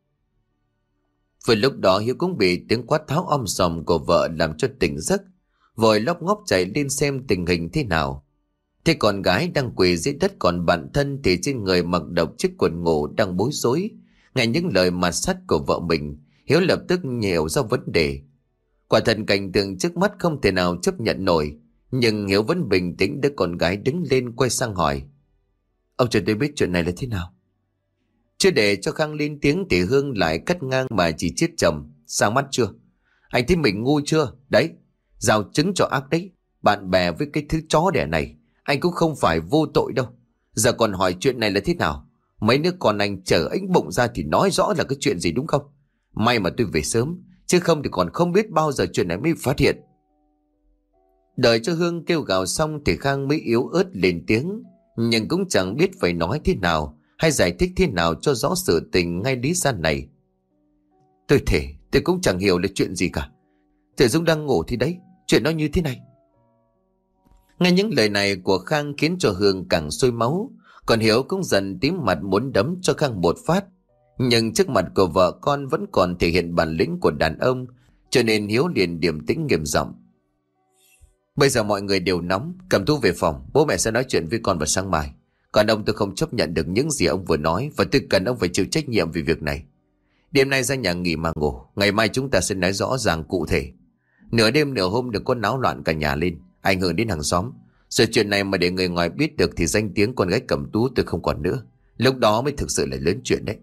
Vừa lúc đó Hiếu cũng bị tiếng quát tháo om sòm của vợ làm cho tỉnh giấc, vội lóc ngóc chạy lên xem tình hình thế nào. Thế con gái đang quỳ dưới đất, còn bản thân thì trên người mặc độc chiếc quần ngủ đang bối rối. Nghe những lời mà sắt của vợ mình, Hiếu lập tức hiểu ra vấn đề. Quả thật cảnh tượng trước mắt không thể nào chấp nhận nổi, nhưng Hiếu vẫn bình tĩnh đỡ con gái đứng lên quay sang hỏi. Ông cho tôi biết chuyện này là thế nào? Chưa để cho Khang lên tiếng thì Hương lại cắt ngang mà chỉ chiết chồng. Sáng mắt chưa? Anh thấy mình ngu chưa? Đấy, giao chứng cho ác đấy. Bạn bè với cái thứ chó đẻ này, anh cũng không phải vô tội đâu. Giờ còn hỏi chuyện này là thế nào? Mấy đứa con anh chở ánh bụng ra thì nói rõ là cái chuyện gì đúng không? May mà tôi về sớm, chứ không thì còn không biết bao giờ chuyện này mới phát hiện. Đợi cho Hương kêu gào xong thì Khang mới yếu ớt lên tiếng, nhưng cũng chẳng biết phải nói thế nào hay giải thích thế nào cho rõ sự tình ngay lý gian này. Tôi thể tôi cũng chẳng hiểu là chuyện gì cả. Thể Dung đang ngủ thì đấy, chuyện nó như thế này. Nghe những lời này của Khang khiến cho Hương càng sôi máu, còn Hiếu cũng dần tím mặt muốn đấm cho Khang một phát. Nhưng trước mặt của vợ con vẫn còn thể hiện bản lĩnh của đàn ông, cho nên Hiếu liền điềm tĩnh nghiêm giọng. Bây giờ mọi người đều nóng, Cẩm Tú về phòng, bố mẹ sẽ nói chuyện với con vào sáng mai. Còn ông tôi không chấp nhận được những gì ông vừa nói, và tôi cần ông phải chịu trách nhiệm về việc này. Đêm nay ra nhà nghỉ mà ngủ, ngày mai chúng ta sẽ nói rõ ràng cụ thể. Nửa đêm nửa hôm đừng có náo loạn cả nhà lên, ảnh hưởng đến hàng xóm. Rồi chuyện này mà để người ngoài biết được thì danh tiếng con gái Cẩm Tú tôi không còn nữa. Lúc đó mới thực sự là lớn chuyện đấy.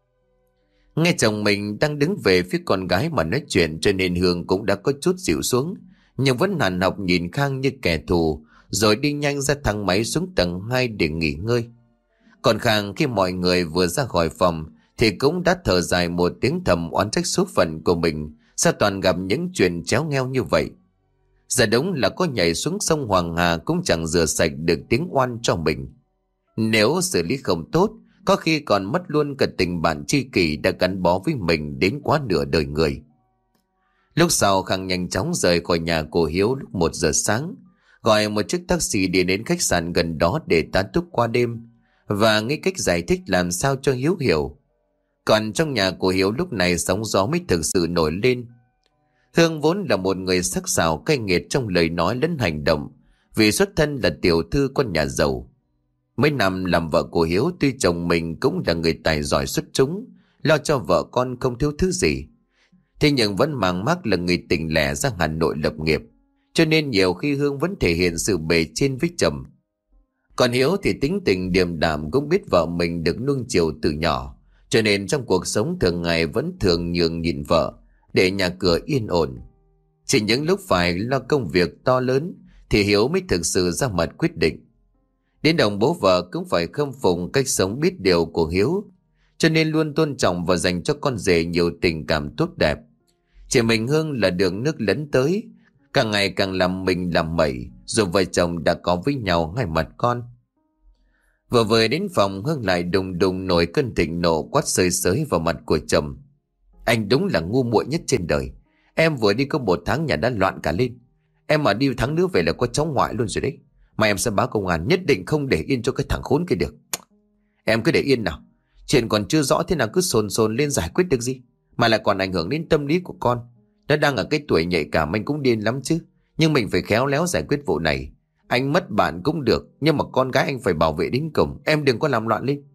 Nghe chồng mình đang đứng về phía con gái mà nói chuyện, cho nên Hương cũng đã có chút dịu xuống, nhưng vẫn hằn học nhìn Khang như kẻ thù, rồi đi nhanh ra thang máy xuống tầng hai để nghỉ ngơi. Còn Khang khi mọi người vừa ra khỏi phòng thì cũng đã thở dài một tiếng thầm oán trách số phận của mình, sao toàn gặp những chuyện chéo ngheo như vậy. Giờ đúng là có nhảy xuống sông Hoàng Hà cũng chẳng rửa sạch được tiếng oan cho mình. Nếu xử lý không tốt, có khi còn mất luôn cả tình bạn tri kỷ đã gắn bó với mình đến quá nửa đời người. Lúc sau Khang nhanh chóng rời khỏi nhà của Hiếu lúc một giờ sáng, gọi một chiếc taxi đi đến khách sạn gần đó để tá túc qua đêm, và nghĩ cách giải thích làm sao cho Hiếu hiểu. Còn trong nhà của Hiếu lúc này sóng gió mới thực sự nổi lên. Hương vốn là một người sắc sảo cay nghiệt trong lời nói lẫn hành động, vì xuất thân là tiểu thư con nhà giàu. Mấy năm làm vợ của Hiếu, tuy chồng mình cũng là người tài giỏi xuất chúng, lo cho vợ con không thiếu thứ gì, thế nhưng vẫn mang mác là người tỉnh lẻ ra Hà Nội lập nghiệp, cho nên nhiều khi Hương vẫn thể hiện sự bề trên với chồng. Còn Hiếu thì tính tình điềm đạm, cũng biết vợ mình được nuông chiều từ nhỏ, cho nên trong cuộc sống thường ngày vẫn thường nhường nhịn vợ để nhà cửa yên ổn. Chỉ những lúc phải lo công việc to lớn thì Hiếu mới thực sự ra mặt quyết định. Đến đồng bố vợ cũng phải khâm phục cách sống biết điều của Hiếu, cho nên luôn tôn trọng và dành cho con rể nhiều tình cảm tốt đẹp. Chị mình Hương là đường nước lấn tới, càng ngày càng làm mình làm mẩy, rồi vợ chồng đã có với nhau hai mặt con. Vừa về đến phòng, Hương lại đùng đùng nổi cơn thịnh nộ quát sơi sới vào mặt của chồng. Anh đúng là ngu muội nhất trên đời. Em vừa đi có một tháng nhà đã loạn cả lên. Em mà đi tháng nữa về là có cháu ngoại luôn rồi đấy. Mà em sẽ báo công an, nhất định không để yên cho cái thằng khốn kia được. Em cứ để yên nào. Chuyện còn chưa rõ thế nào cứ sồn sồn lên giải quyết được gì. Mà lại còn ảnh hưởng đến tâm lý của con. Nó đang ở cái tuổi nhạy cảm, anh cũng điên lắm chứ. Nhưng mình phải khéo léo giải quyết vụ này. Anh mất bạn cũng được, nhưng mà con gái anh phải bảo vệ đến cùng. Em đừng có làm loạn lên.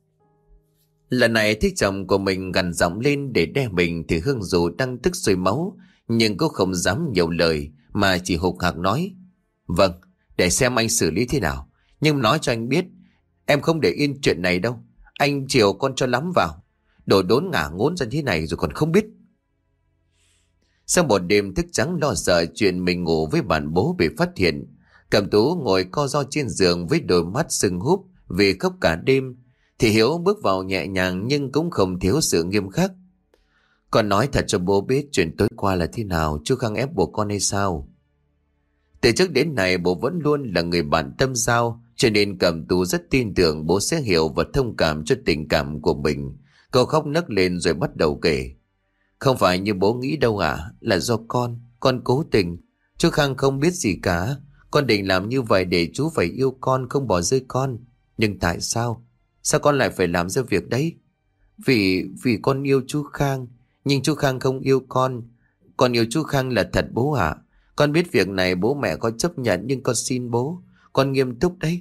Lần này thấy chồng của mình gằn giọng lên để đe mình, thì Hương dù đang tức sôi máu, nhưng cũng không dám nhiều lời, mà chỉ hục hạc nói: Vâng, để xem anh xử lý thế nào. Nhưng nói cho anh biết, em không để yên chuyện này đâu. Anh chiều con cho lắm vào. Đồ đốn ngả ngốn ra thế này rồi còn không biết. Sau một đêm thức trắng lo sợ chuyện mình ngủ với bạn bố bị phát hiện, Cẩm Tú ngồi co ro trên giường với đôi mắt sưng húp vì khóc cả đêm, thì Hiếu bước vào nhẹ nhàng nhưng cũng không thiếu sự nghiêm khắc. Con nói thật cho bố biết chuyện tối qua là thế nào, chú Khang ép buộc con hay sao? Từ trước đến nay bố vẫn luôn là người bạn tâm giao, cho nên Cẩm Tú rất tin tưởng bố sẽ hiểu và thông cảm cho tình cảm của mình. Cậu khóc nấc lên rồi bắt đầu kể. Không phải như bố nghĩ đâu ạ, à, là do con, con cố tình. Chú Khang không biết gì cả. Con định làm như vậy để chú phải yêu con, không bỏ rơi con. Nhưng tại sao? Sao con lại phải làm ra việc đấy? Vì, vì con yêu chú Khang, nhưng chú Khang không yêu con. Con yêu chú Khang là thật bố ạ. À. Con biết việc này bố mẹ có chấp nhận, nhưng con xin bố, con nghiêm túc đấy.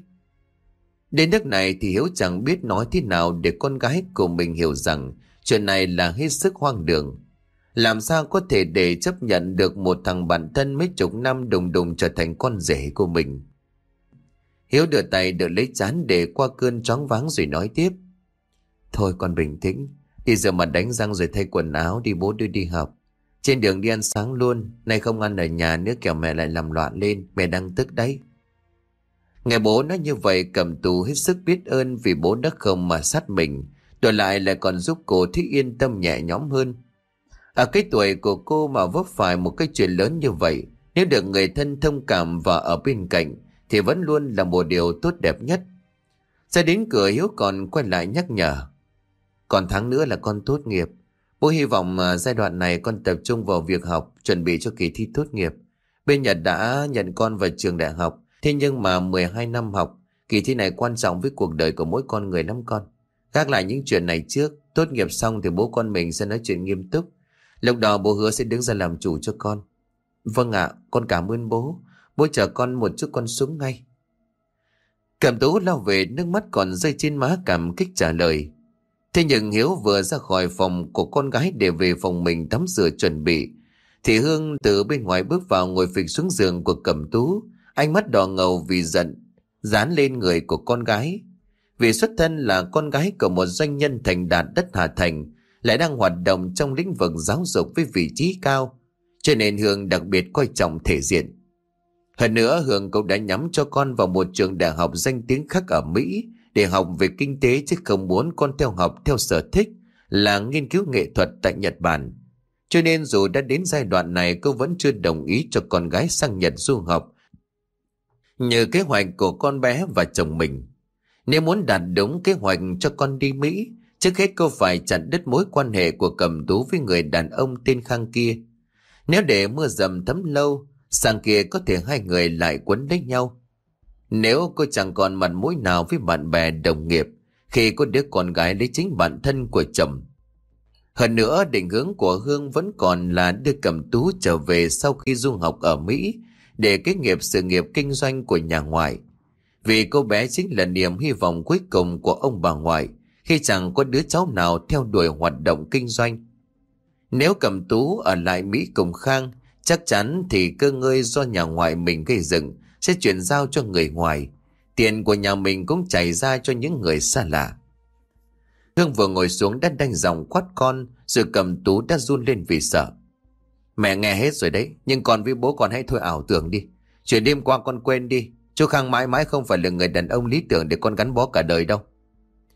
Đến nước này thì Hiếu chẳng biết nói thế nào để con gái của mình hiểu rằng chuyện này là hết sức hoang đường. Làm sao có thể để chấp nhận được một thằng bạn thân mấy chục năm đùng đùng trở thành con rể của mình. Hiếu đưa tay đỡ lấy trán để qua cơn choáng váng rồi nói tiếp. Thôi con bình tĩnh, đi rửa mặt đánh răng rồi thay quần áo, đi bố đưa đi học. Trên đường đi ăn sáng luôn, nay không ăn ở nhà nữa kẻo mẹ lại làm loạn lên, mẹ đang tức đấy. Nghe bố nói như vậy, Cẩm Tú hết sức biết ơn vì bố đã không mà sát mình, đổi lại lại còn giúp cô thấy yên tâm nhẹ nhõm hơn. Ở cái tuổi của cô mà vấp phải một cái chuyện lớn như vậy, nếu được người thân thông cảm và ở bên cạnh thì vẫn luôn là một điều tốt đẹp nhất. Ra đến cửa Hiếu còn quay lại nhắc nhở. Còn tháng nữa là con tốt nghiệp. Bố hy vọng giai đoạn này con tập trung vào việc học, chuẩn bị cho kỳ thi tốt nghiệp. Bên Nhật đã nhận con vào trường đại học, thế nhưng mà mười hai năm học, kỳ thi này quan trọng với cuộc đời của mỗi con người lắm con. Gác lại những chuyện này trước, tốt nghiệp xong thì bố con mình sẽ nói chuyện nghiêm túc. Lúc đó bố hứa sẽ đứng ra làm chủ cho con. Vâng ạ, con cảm ơn bố. Bố chờ con một chút con xuống ngay. Cẩm Tú lao về, nước mắt còn rơi trên má cảm kích trả lời. Thế nhưng Hiếu vừa ra khỏi phòng của con gái để về phòng mình tắm rửa chuẩn bị, thì Hương từ bên ngoài bước vào ngồi phịch xuống giường của Cẩm Tú, ánh mắt đỏ ngầu vì giận, dán lên người của con gái. Vì xuất thân là con gái của một doanh nhân thành đạt đất Hà Thành, lại đang hoạt động trong lĩnh vực giáo dục với vị trí cao, cho nên Hương đặc biệt coi trọng thể diện. Hơn nữa Hương cũng đã nhắm cho con vào một trường đại học danh tiếng khác ở Mỹ để học về kinh tế, chứ không muốn con theo học theo sở thích là nghiên cứu nghệ thuật tại Nhật Bản. Cho nên dù đã đến giai đoạn này, cô vẫn chưa đồng ý cho con gái sang Nhật du học như kế hoạch của con bé và chồng mình. Nếu muốn đạt đúng kế hoạch cho con đi Mỹ, trước hết cô phải chặn đứt mối quan hệ của Cẩm Tú với người đàn ông tên Khang kia. Nếu để mưa dầm thấm lâu, sang kia có thể hai người lại quấn lấy nhau. Nếu cô chẳng còn mặt mũi nào với bạn bè đồng nghiệp khi có đứa con gái lấy chính bản thân của chồng. Hơn nữa định hướng của Hương vẫn còn là đưa Cẩm Tú trở về sau khi du học ở Mỹ để kế nghiệp sự nghiệp kinh doanh của nhà ngoại. Vì cô bé chính là niềm hy vọng cuối cùng của ông bà ngoại khi chẳng có đứa cháu nào theo đuổi hoạt động kinh doanh. Nếu Cẩm Tú ở lại Mỹ cùng Khang, chắc chắn thì cơ ngơi do nhà ngoại mình gây dựng sẽ chuyển giao cho người ngoài. Tiền của nhà mình cũng chảy ra cho những người xa lạ. Hương vừa ngồi xuống đã đanh giọng quát con, rồi Cẩm Tú đã run lên vì sợ. Mẹ nghe hết rồi đấy, nhưng con với bố con hãy thôi ảo tưởng đi. Chuyện đêm qua con quên đi. Chú Khang mãi mãi không phải là người đàn ông lý tưởng để con gắn bó cả đời đâu.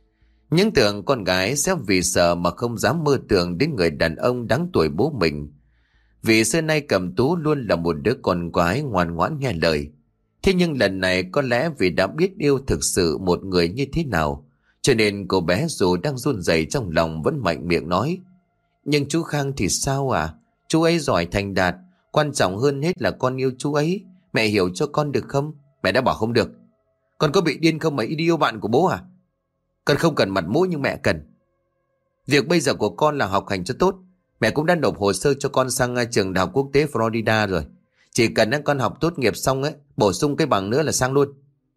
Những tưởng con gái sẽ vì sợ mà không dám mơ tưởng đến người đàn ông đáng tuổi bố mình. Vì xưa nay Cẩm Tú luôn là một đứa con gái ngoan ngoãn nghe lời. Thế nhưng lần này có lẽ vì đã biết yêu thực sự một người như thế nào, cho nên cô bé dù đang run rẩy trong lòng vẫn mạnh miệng nói. Nhưng chú Khang thì sao à? Chú ấy giỏi thành đạt, quan trọng hơn hết là con yêu chú ấy. Mẹ hiểu cho con được không? Mẹ đã bảo không được. Con có bị điên không mà đi yêu bạn của bố à? Con không cần mặt mũi nhưng mẹ cần. Việc bây giờ của con là học hành cho tốt. Mẹ cũng đã nộp hồ sơ cho con sang trường đại học quốc tế Florida rồi. Chỉ cần con học tốt nghiệp xong ấy, bổ sung cái bằng nữa là sang luôn.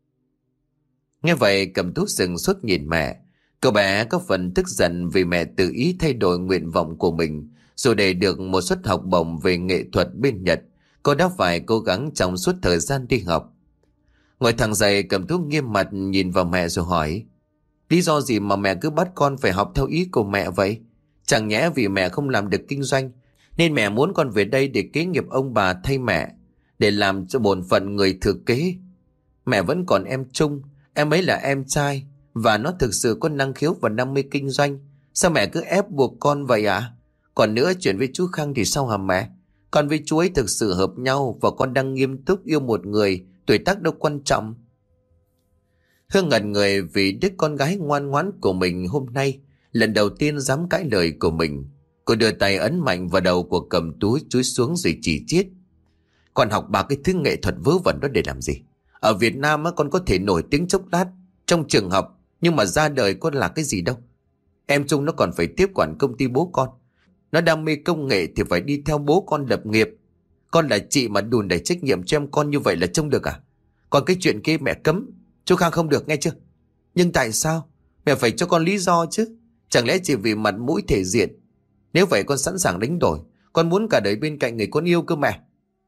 Nghe vậy Cẩm Tú sừng sốt nhìn mẹ. Cậu bé có phần tức giận vì mẹ tự ý thay đổi nguyện vọng của mình. Rồi để được một suất học bổng về nghệ thuật bên Nhật, cô đã phải cố gắng trong suốt thời gian đi học. Ngồi thẳng dậy, Cẩm Tú nghiêm mặt nhìn vào mẹ rồi hỏi. Lý do gì mà mẹ cứ bắt con phải học theo ý của mẹ vậy? Chẳng nhẽ vì mẹ không làm được kinh doanh nên mẹ muốn con về đây để kế nghiệp ông bà thay mẹ, để làm cho bổn phận người thừa kế. Mẹ vẫn còn em Trung, em ấy là em trai và nó thực sự có năng khiếu và đam mê kinh doanh. Sao mẹ cứ ép buộc con vậy ạ? À? Còn nữa, chuyện với chú Khang thì sao hả mẹ? Con với chú ấy thực sự hợp nhau và con đang nghiêm túc yêu một người, tuổi tác đâu quan trọng. Hương ngẩn người vì đứa con gái ngoan ngoãn của mình hôm nay lần đầu tiên dám cãi lời của mình. Cô đưa tay ấn mạnh vào đầu của Cẩm Tú, chúi xuống rồi chỉ chiết. Con học ba cái thứ nghệ thuật vớ vẩn đó để làm gì? Ở Việt Nam á, con có thể nổi tiếng chốc lát trong trường học, nhưng mà ra đời con là cái gì đâu. Em Trung nó còn phải tiếp quản công ty bố con. Nó đam mê công nghệ thì phải đi theo bố con lập nghiệp. Con là chị mà đùn đẩy trách nhiệm cho em con như vậy là trông được à? Còn cái chuyện kia mẹ cấm, chú Khang không được nghe chưa? Nhưng tại sao? Mẹ phải cho con lý do chứ. Chẳng lẽ chỉ vì mặt mũi thể diện? Nếu vậy con sẵn sàng đánh đổi. Con muốn cả đời bên cạnh người con yêu cơ mẹ.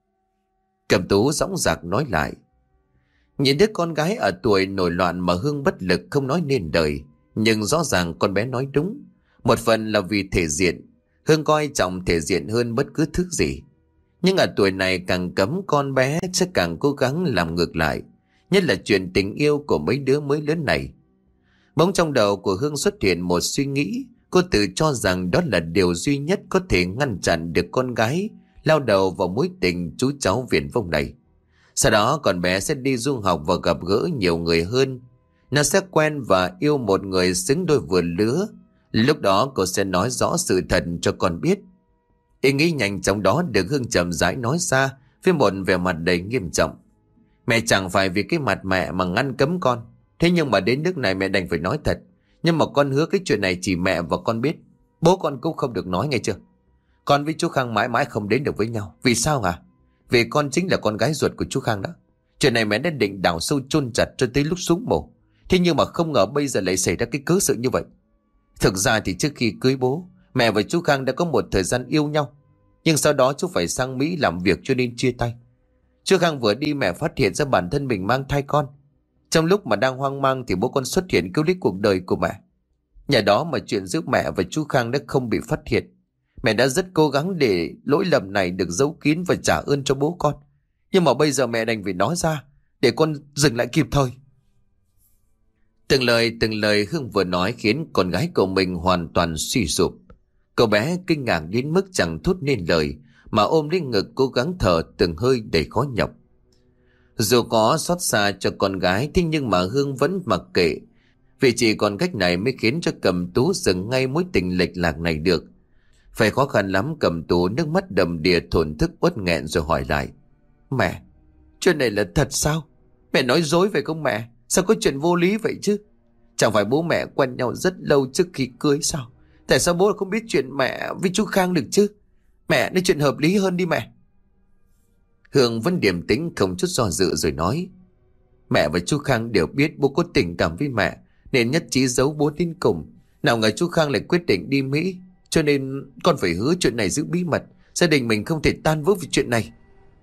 Cẩm Tú dõng dạc nói lại. Nhìn đứa con gái ở tuổi nổi loạn mà Hương bất lực không nói nên lời. Nhưng rõ ràng con bé nói đúng. Một phần là vì thể diện. Hương coi trọng thể diện hơn bất cứ thứ gì. Nhưng ở tuổi này càng cấm con bé sẽ càng cố gắng làm ngược lại. Nhất là chuyện tình yêu của mấy đứa mới lớn này. Bỗng trong đầu của Hương xuất hiện một suy nghĩ. Cô tự cho rằng đó là điều duy nhất có thể ngăn chặn được con gái lao đầu vào mối tình chú cháu viển vông này. Sau đó con bé sẽ đi du học và gặp gỡ nhiều người hơn. Nó sẽ quen và yêu một người xứng đôi vừa lứa. Lúc đó cô sẽ nói rõ sự thật cho con biết. Ý nghĩ nhanh chóng đó được Hương chậm rãi nói ra với một vẻ mặt đầy nghiêm trọng. Mẹ chẳng phải vì cái mặt mẹ mà ngăn cấm con. Thế nhưng mà đến nước này mẹ đành phải nói thật. Nhưng mà con hứa cái chuyện này chỉ mẹ và con biết. Bố con cũng không được nói nghe chưa? Con với chú Khang mãi mãi không đến được với nhau. Vì sao hả? Vì con chính là con gái ruột của chú Khang đó. Chuyện này mẹ đã định đào sâu chôn chặt cho tới lúc xuống mồ. Thế nhưng mà không ngờ bây giờ lại xảy ra cái cớ sự như vậy. Thực ra thì trước khi cưới bố, mẹ và chú Khang đã có một thời gian yêu nhau. Nhưng sau đó chú phải sang Mỹ làm việc cho nên chia tay. Chú Khang vừa đi mẹ phát hiện ra bản thân mình mang thai con. Trong lúc mà đang hoang mang thì bố con xuất hiện cứu lấy cuộc đời của mẹ. Nhờ đó mà chuyện giữa mẹ và chú Khang đã không bị phát hiện. Mẹ đã rất cố gắng để lỗi lầm này được giấu kín và trả ơn cho bố con. Nhưng mà bây giờ mẹ đành phải nói ra để con dừng lại kịp thời. Từng lời từng lời Hương vừa nói khiến con gái của mình hoàn toàn suy sụp. Cậu bé kinh ngạc đến mức chẳng thốt nên lời mà ôm lấy ngực cố gắng thở từng hơi đầy khó nhọc. Dù có xót xa cho con gái thế nhưng mà Hương vẫn mặc kệ. Vì chỉ còn cách này mới khiến cho Cẩm Tú dừng ngay mối tình lệch lạc này được. Phải khó khăn lắm Cẩm Tú nước mắt đầm đìa thổn thức uất nghẹn rồi hỏi lại. Mẹ, chuyện này là thật sao? Mẹ nói dối phải không mẹ? Sao có chuyện vô lý vậy chứ? Chẳng phải bố mẹ quen nhau rất lâu trước khi cưới sao? Tại sao bố không biết chuyện mẹ với chú Khang được chứ? Mẹ nói chuyện hợp lý hơn đi mẹ. Hương vẫn điềm tĩnh không chút do dự rồi nói. Mẹ và chú Khang đều biết bố có tình cảm với mẹ nên nhất trí giấu bố đến cùng. Nào ngờ chú Khang lại quyết định đi Mỹ, cho nên con phải hứa chuyện này giữ bí mật. Gia đình mình không thể tan vỡ vì chuyện này.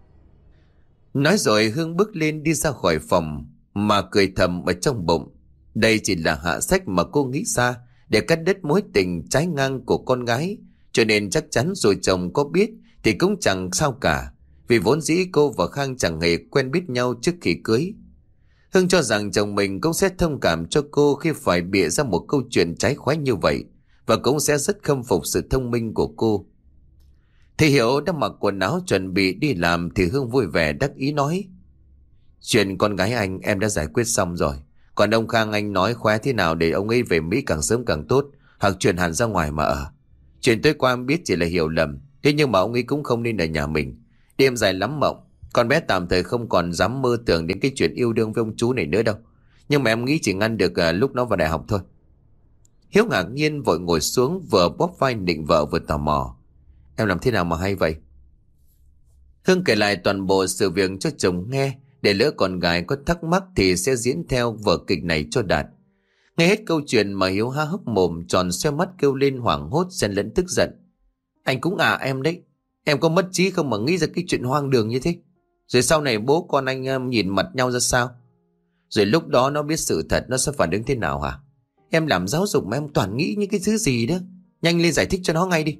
Nói rồi Hương bước lên đi ra khỏi phòng mà cười thầm ở trong bụng. Đây chỉ là hạ sách mà cô nghĩ ra để cắt đứt mối tình trái ngang của con gái. Cho nên chắc chắn rồi chồng có biết thì cũng chẳng sao cả. Vì vốn dĩ cô và Khang chẳng hề quen biết nhau trước khi cưới. Hương cho rằng chồng mình cũng sẽ thông cảm cho cô khi phải bịa ra một câu chuyện trái khoái như vậy, và cũng sẽ rất khâm phục sự thông minh của cô. Thì Hiểu đã mặc quần áo chuẩn bị đi làm thì Hương vui vẻ đắc ý nói: Chuyện con gái anh em đã giải quyết xong rồi. Còn ông Khang anh nói khóe thế nào để ông ấy về Mỹ càng sớm càng tốt, hoặc chuyển hẳn ra ngoài mà ở. Chuyện tối qua em biết chỉ là hiểu lầm, thế nhưng mà ông ấy cũng không nên ở nhà mình. Đêm dài lắm mộng, con bé tạm thời không còn dám mơ tưởng đến cái chuyện yêu đương với ông chú này nữa đâu. Nhưng mà em nghĩ chỉ ngăn được à, lúc nó vào đại học thôi. Hiếu ngạc nhiên vội ngồi xuống, vừa bóp vai nịnh vợ vừa tò mò: Em làm thế nào mà hay vậy? Hương kể lại toàn bộ sự việc cho chồng nghe, để lỡ con gái có thắc mắc thì sẽ diễn theo vở kịch này cho đạt. Nghe hết câu chuyện mà Hiếu há hốc mồm tròn xoe mắt kêu lên hoảng hốt xen lẫn tức giận: Anh cũng à em đấy, em có mất trí không mà nghĩ ra cái chuyện hoang đường như thế? Rồi sau này bố con anh um, nhìn mặt nhau ra sao? Rồi lúc đó nó biết sự thật nó sẽ phản ứng thế nào hả? Em làm giáo dục mà em toàn nghĩ những cái thứ gì đó. Nhanh lên giải thích cho nó ngay đi.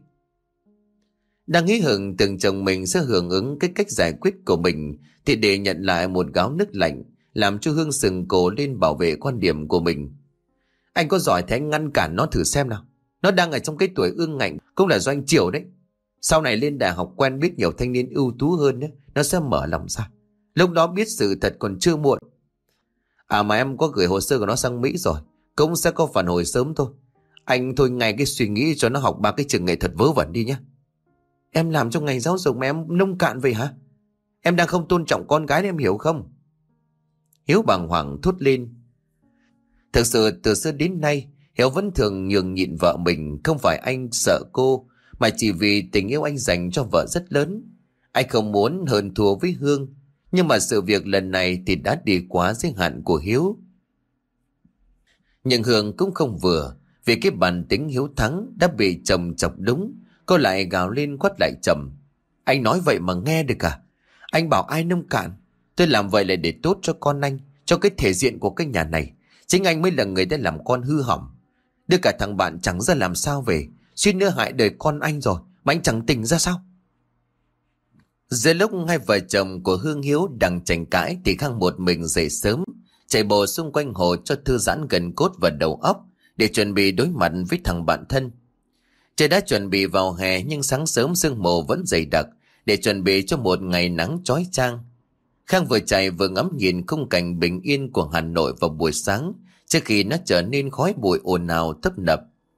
Đang nghĩ hưởng tưởng chồng mình sẽ hưởng ứng cái cách giải quyết của mình, thì để nhận lại một gáo nước lạnh, làm cho Hương sừng cổ lên bảo vệ quan điểm của mình. Anh có giỏi thì anh ngăn cản nó thử xem nào. Nó đang ở trong cái tuổi ương ngạnh, cũng là do anh chiều đấy. Sau này lên đại học quen biết nhiều thanh niên ưu tú hơn đấy, nó sẽ mở lòng ra. Lúc đó biết sự thật còn chưa muộn. À mà em có gửi hồ sơ của nó sang Mỹ rồi, cũng sẽ có phản hồi sớm thôi. Anh thôi ngay cái suy nghĩ cho nó học ba cái trường nghệ thuật vớ vẩn đi nhé. Em làm trong ngành giáo dục mà em nông cạn vậy hả? Em đang không tôn trọng con gái đấy, em hiểu không? Hiếu bàng hoàng thốt lên. Thực sự từ xưa đến nay Hiếu vẫn thường nhường nhịn vợ mình. Không phải anh sợ cô, mà chỉ vì tình yêu anh dành cho vợ rất lớn. Anh không muốn hơn thua với Hương, nhưng mà sự việc lần này thì đã đi quá giới hạn của Hiếu. Nhưng Hương cũng không vừa, vì cái bản tính hiếu thắng đã bị chồng chọc đúng. Cô lại gào lên quát lại chồng: Anh nói vậy mà nghe được à? Anh bảo ai nông cạn? Tôi làm vậy là để tốt cho con anh, cho cái thể diện của cái nhà này. Chính anh mới là người đã làm con hư hỏng. Đưa cả thằng bạn chẳng ra làm sao về, suýt nữa hại đời con anh rồi mà anh chẳng tỉnh ra sao? Giữa lúc hai vợ chồng của Hương Hiếu đang tranh cãi thì Khang một mình dậy sớm, chạy bộ xung quanh hồ cho thư giãn gần cốt và đầu óc, để chuẩn bị đối mặt với thằng bạn thân. Trời đã chuẩn bị vào hè, nhưng sáng sớm sương mù vẫn dày đặc, để chuẩn bị cho một ngày nắng chói chang. Khang vừa chạy vừa ngắm nhìn khung cảnh bình yên của Hà Nội vào buổi sáng, trước khi nó trở nên khói bụi ồn ào tấp nập.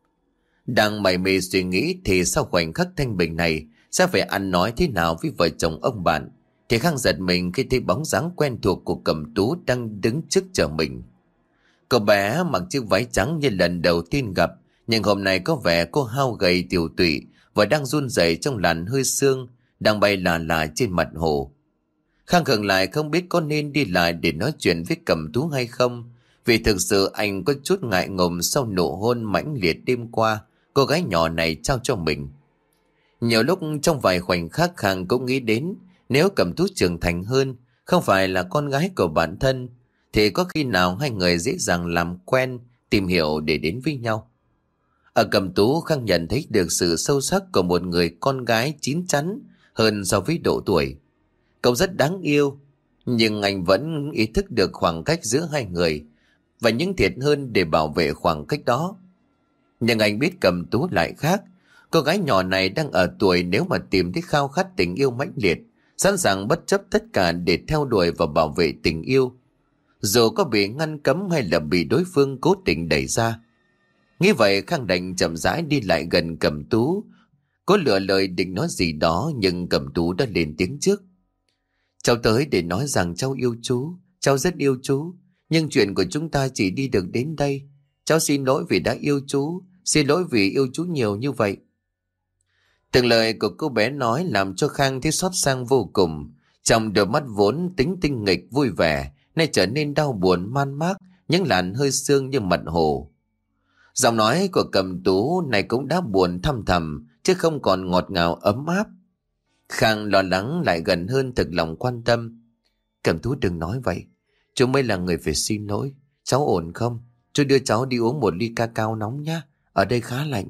Đang mải mê suy nghĩ thì sau khoảnh khắc thanh bình này sẽ phải ăn nói thế nào với vợ chồng ông bạn, thì Khang giật mình khi thấy bóng dáng quen thuộc của Cẩm Tú đang đứng trước chờ mình. Cậu bé mặc chiếc váy trắng như lần đầu tiên gặp, nhưng hôm nay có vẻ cô hao gầy tiều tụy và đang run rẩy trong làn hơi sương đang bay là là trên mặt hồ. Khang khựng lại không biết có nên đi lại để nói chuyện với Cẩm Tú hay không, vì thực sự anh có chút ngại ngùng sau nụ hôn mãnh liệt đêm qua cô gái nhỏ này trao cho mình. Nhiều lúc trong vài khoảnh khắc Khang cũng nghĩ đến, nếu Cẩm Tú trưởng thành hơn, không phải là con gái của bản thân, thì có khi nào hai người dễ dàng làm quen, tìm hiểu để đến với nhau. Ở Cẩm Tú, Khang nhận thấy được sự sâu sắc của một người con gái chín chắn hơn so với độ tuổi. Cậu rất đáng yêu, nhưng anh vẫn ý thức được khoảng cách giữa hai người và những thiệt hơn để bảo vệ khoảng cách đó. Nhưng anh biết Cẩm Tú lại khác. Cô gái nhỏ này đang ở tuổi nếu mà tìm thấy khao khát tình yêu mãnh liệt, sẵn sàng bất chấp tất cả để theo đuổi và bảo vệ tình yêu, dù có bị ngăn cấm hay là bị đối phương cố tình đẩy ra. Nghĩ vậy, Khang đành chậm rãi đi lại gần Cẩm Tú, có lựa lời định nói gì đó, nhưng Cẩm Tú đã lên tiếng trước. Cháu tới để nói rằng cháu yêu chú, cháu rất yêu chú, nhưng chuyện của chúng ta chỉ đi được đến đây. Cháu xin lỗi vì đã yêu chú, xin lỗi vì yêu chú nhiều như vậy. Từng lời của cô bé nói làm cho Khang thấy xót xa vô cùng. Trong đôi mắt vốn tính tinh nghịch vui vẻ nay trở nên đau buồn man mác, những làn hơi sương như mặt hồ. Giọng nói của Cẩm Tú này cũng đã buồn thăm thầm, chứ không còn ngọt ngào ấm áp. Khang lo lắng lại gần hơn, thực lòng quan tâm. Cẩm Tú đừng nói vậy, chú mới là người phải xin lỗi. Cháu ổn không? Chú đưa cháu đi uống một ly ca cao nóng nhá, ở đây khá lạnh.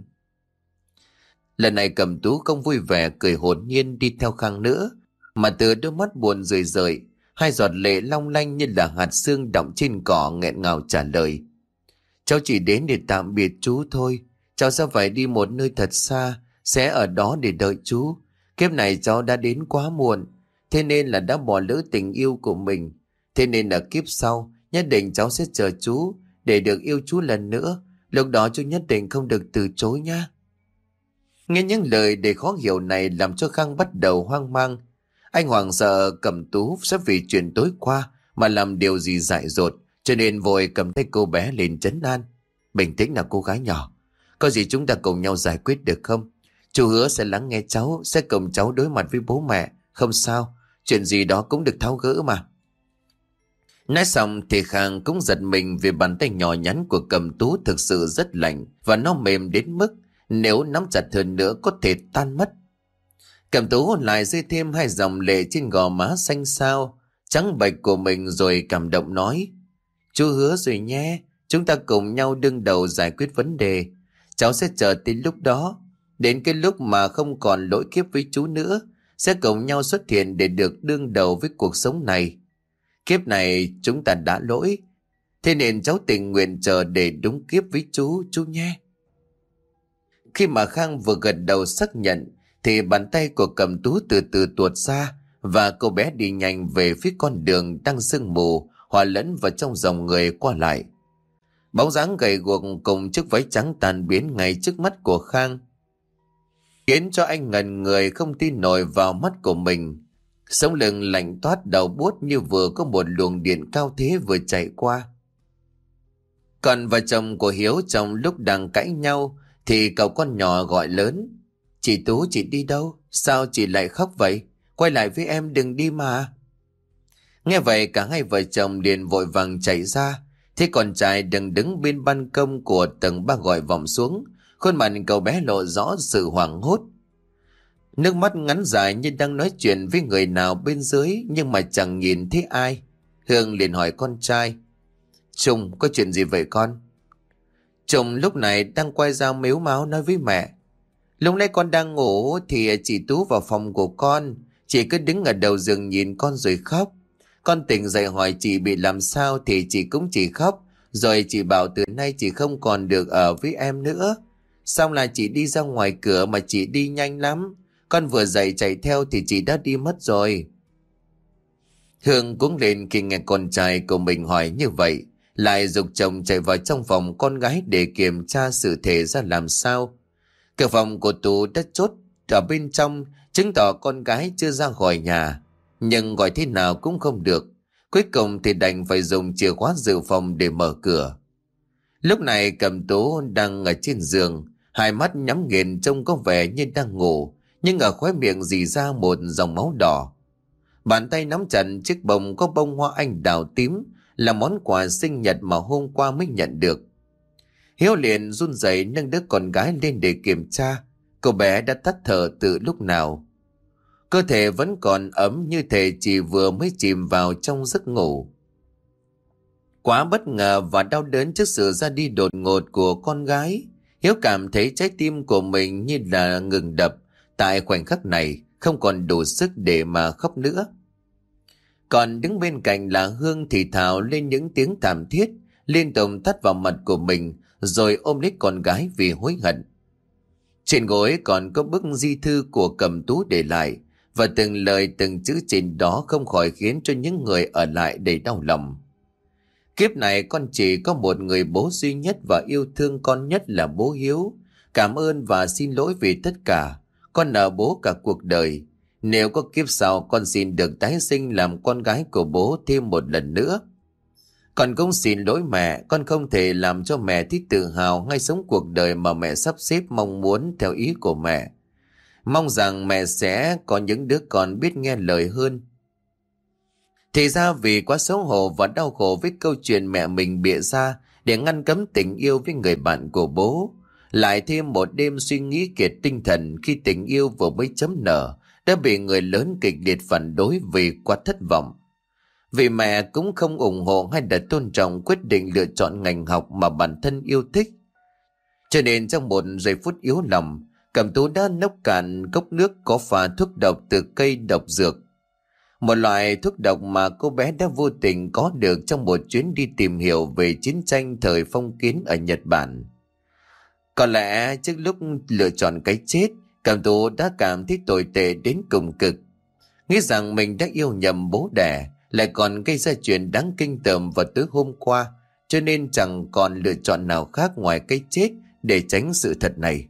Lần này Cẩm Tú không vui vẻ cười hồn nhiên đi theo Khang nữa, mà từ đôi mắt buồn rười rời, Hai giọt lệ long lanh như là hạt sương đọng trên cỏ nghẹn ngào trả lời. Cháu chỉ đến để tạm biệt chú thôi. Cháu sẽ phải đi một nơi thật xa, sẽ ở đó để đợi chú. Kiếp này cháu đã đến quá muộn, thế nên là đã bỏ lỡ tình yêu của mình. Thế nên là kiếp sau, nhất định cháu sẽ chờ chú để được yêu chú lần nữa. Lúc đó chú nhất định không được từ chối nha. Nghe những lời đầy khó hiểu này làm cho Khang bắt đầu hoang mang. Anh hoảng sợ Cẩm Tú sẽ vì chuyện tối qua mà làm điều gì dại dột, cho nên vội cầm tay cô bé lên trấn an. Bình tĩnh nào cô gái nhỏ, có gì chúng ta cùng nhau giải quyết được không? Chú hứa sẽ lắng nghe cháu, sẽ cùng cháu đối mặt với bố mẹ. Không sao, chuyện gì đó cũng được tháo gỡ mà. Nói xong thì Khang cũng giật mình vì bàn tay nhỏ nhắn của Cẩm Tú thực sự rất lạnh và nó mềm đến mức nếu nắm chặt hơn nữa có thể tan mất. Cẩm Tú lại rơi thêm hai dòng lệ trên gò má xanh xao, trắng bệch của mình rồi cảm động nói. Chú hứa rồi nhé, chúng ta cùng nhau đương đầu giải quyết vấn đề. Cháu sẽ chờ tới lúc đó, đến cái lúc mà không còn lỗi kiếp với chú nữa, sẽ cùng nhau xuất hiện để được đương đầu với cuộc sống này. Kiếp này chúng ta đã lỗi, thế nên cháu tình nguyện chờ để đúng kiếp với chú, chú nhé. Khi mà Khang vừa gật đầu xác nhận, thì bàn tay của Cẩm Tú từ từ tuột ra và cô bé đi nhanh về phía con đường đang sương mù hòa lẫn vào trong dòng người qua lại. Bóng dáng gầy guộc cùng chiếc váy trắng tan biến ngay trước mắt của Khang, khiến cho anh ngần người không tin nổi vào mắt của mình. Sống lưng lạnh toát đầu buốt như vừa có một luồng điện cao thế vừa chạy qua. Còn vợ chồng của Hiếu trong lúc đang cãi nhau thì cậu con nhỏ gọi lớn. Chị Tú, chị đi đâu? Sao chị lại khóc vậy? Quay lại với em, đừng đi mà. Nghe vậy cả hai vợ chồng liền vội vàng chạy ra. Thế con trai đang đứng bên ban công của tầng ba gọi vọng xuống. Khuôn mặt cậu bé lộ rõ sự hoảng hốt. Nước mắt ngắn dài như đang nói chuyện với người nào bên dưới nhưng mà chẳng nhìn thấy ai. Hương liền hỏi con trai. Trung, có chuyện gì vậy con? Trung lúc này đang quay ra mếu máo nói với mẹ. Lúc nãy con đang ngủ thì chị Tú vào phòng của con. Chị cứ đứng ở đầu giường nhìn con rồi khóc. Con tỉnh dậy hỏi chị bị làm sao thì chị cũng chỉ khóc. Rồi chị bảo từ nay chị không còn được ở với em nữa. Xong là chị đi ra ngoài cửa mà chị đi nhanh lắm. Con vừa dậy chạy theo thì chị đã đi mất rồi. Hương cũng lên khi nghe con trai của mình hỏi như vậy. Lại giục chồng chạy vào trong phòng con gái để kiểm tra sự thể ra làm sao. Cửa phòng của Tú đã chốt ở bên trong, chứng tỏ con gái chưa ra khỏi nhà. Nhưng gọi thế nào cũng không được. Cuối cùng thì đành phải dùng chìa khóa dự phòng để mở cửa. Lúc này Cẩm Tú đang ở trên giường, hai mắt nhắm nghiền trông có vẻ như đang ngủ, nhưng ở khóe miệng rỉ ra một dòng máu đỏ. Bàn tay nắm chặt chiếc bông có bông hoa anh đào tím, là món quà sinh nhật mà hôm qua mới nhận được. Hiếu liền run rẩy nâng đứa con gái lên để kiểm tra. Cô bé đã tắt thở từ lúc nào. Cơ thể vẫn còn ấm như thể chỉ vừa mới chìm vào trong giấc ngủ. Quá bất ngờ và đau đớn trước sự ra đi đột ngột của con gái, Hiếu cảm thấy trái tim của mình như là ngừng đập. Tại khoảnh khắc này không còn đủ sức để mà khóc nữa. Còn đứng bên cạnh là Hương thì thào lên những tiếng thảm thiết, liên tục tát vào mặt của mình, rồi ôm lấy con gái vì hối hận. Trên gối còn có bức di thư của Cẩm Tú để lại, và từng lời từng chữ trên đó không khỏi khiến cho những người ở lại đầy đau lòng. Kiếp này con chỉ có một người bố duy nhất và yêu thương con nhất là bố Hiếu. Cảm ơn và xin lỗi vì tất cả. Con nợ bố cả cuộc đời. Nếu có kiếp sau con xin được tái sinh làm con gái của bố thêm một lần nữa. Con cũng xin lỗi mẹ, con không thể làm cho mẹ thích tự hào hay sống cuộc đời mà mẹ sắp xếp mong muốn theo ý của mẹ. Mong rằng mẹ sẽ có những đứa con biết nghe lời hơn. Thì ra vì quá xấu hổ và đau khổ với câu chuyện mẹ mình bịa ra để ngăn cấm tình yêu với người bạn của bố. Lại thêm một đêm suy nghĩ kiệt tinh thần khi tình yêu vừa mới chấm nở, đã bị người lớn kịch liệt phản đối vì quá thất vọng. Vì mẹ cũng không ủng hộ hay đã tôn trọng quyết định lựa chọn ngành học mà bản thân yêu thích. Cho nên trong một giây phút yếu lòng, Cẩm Tú đã nốc cạn cốc nước có pha thuốc độc từ cây độc dược. Một loại thuốc độc mà cô bé đã vô tình có được trong một chuyến đi tìm hiểu về chiến tranh thời phong kiến ở Nhật Bản. Có lẽ trước lúc lựa chọn cái chết, Cẩm Tú đã cảm thấy tồi tệ đến cùng cực. Nghĩ rằng mình đã yêu nhầm bố đẻ, lại còn gây ra chuyện đáng kinh tởm vào tối hôm qua, cho nên chẳng còn lựa chọn nào khác ngoài cái chết để tránh sự thật này.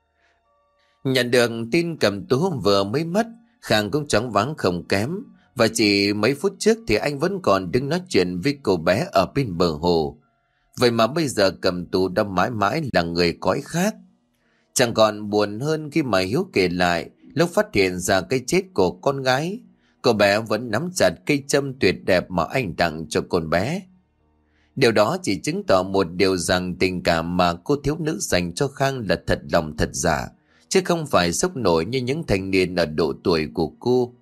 Nhận được tin Cẩm Tú vừa mới mất, Khang cũng choáng váng không kém, và chỉ mấy phút trước thì anh vẫn còn đứng nói chuyện với cô bé ở bên bờ hồ. Vậy mà bây giờ Cẩm Tú đã mãi mãi là người cõi khác. Chẳng còn buồn hơn khi mà Hiếu kể lại lúc phát hiện ra cái chết của con gái, cô bé vẫn nắm chặt cây châm tuyệt đẹp mà anh tặng cho con bé. Điều đó chỉ chứng tỏ một điều rằng tình cảm mà cô thiếu nữ dành cho Khang là thật lòng thật giả, chứ không phải sốc nổi như những thanh niên ở độ tuổi của cô.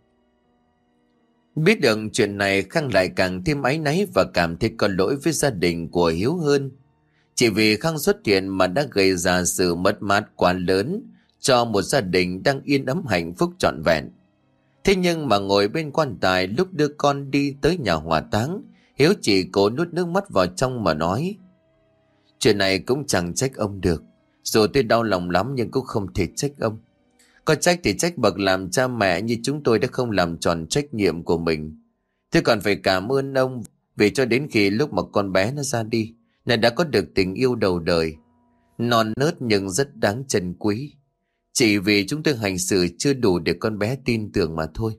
Biết được chuyện này, Khang lại càng thêm áy náy và cảm thấy có lỗi với gia đình của Hiếu hơn. Chỉ vì Khang xuất hiện mà đã gây ra sự mất mát quá lớn cho một gia đình đang yên ấm hạnh phúc trọn vẹn. Thế nhưng mà ngồi bên quan tài lúc đưa con đi tới nhà hỏa táng, Hiếu chỉ cố nuốt nước mắt vào trong mà nói: chuyện này cũng chẳng trách ông được. Dù tôi đau lòng lắm nhưng cũng không thể trách ông. Có trách thì trách bậc làm cha mẹ như chúng tôi đã không làm tròn trách nhiệm của mình. Tôi còn phải cảm ơn ông vì cho đến khi lúc mà con bé nó ra đi, nó đã có được tình yêu đầu đời, non nớt nhưng rất đáng trân quý. Chỉ vì chúng tôi hành xử chưa đủ để con bé tin tưởng mà thôi.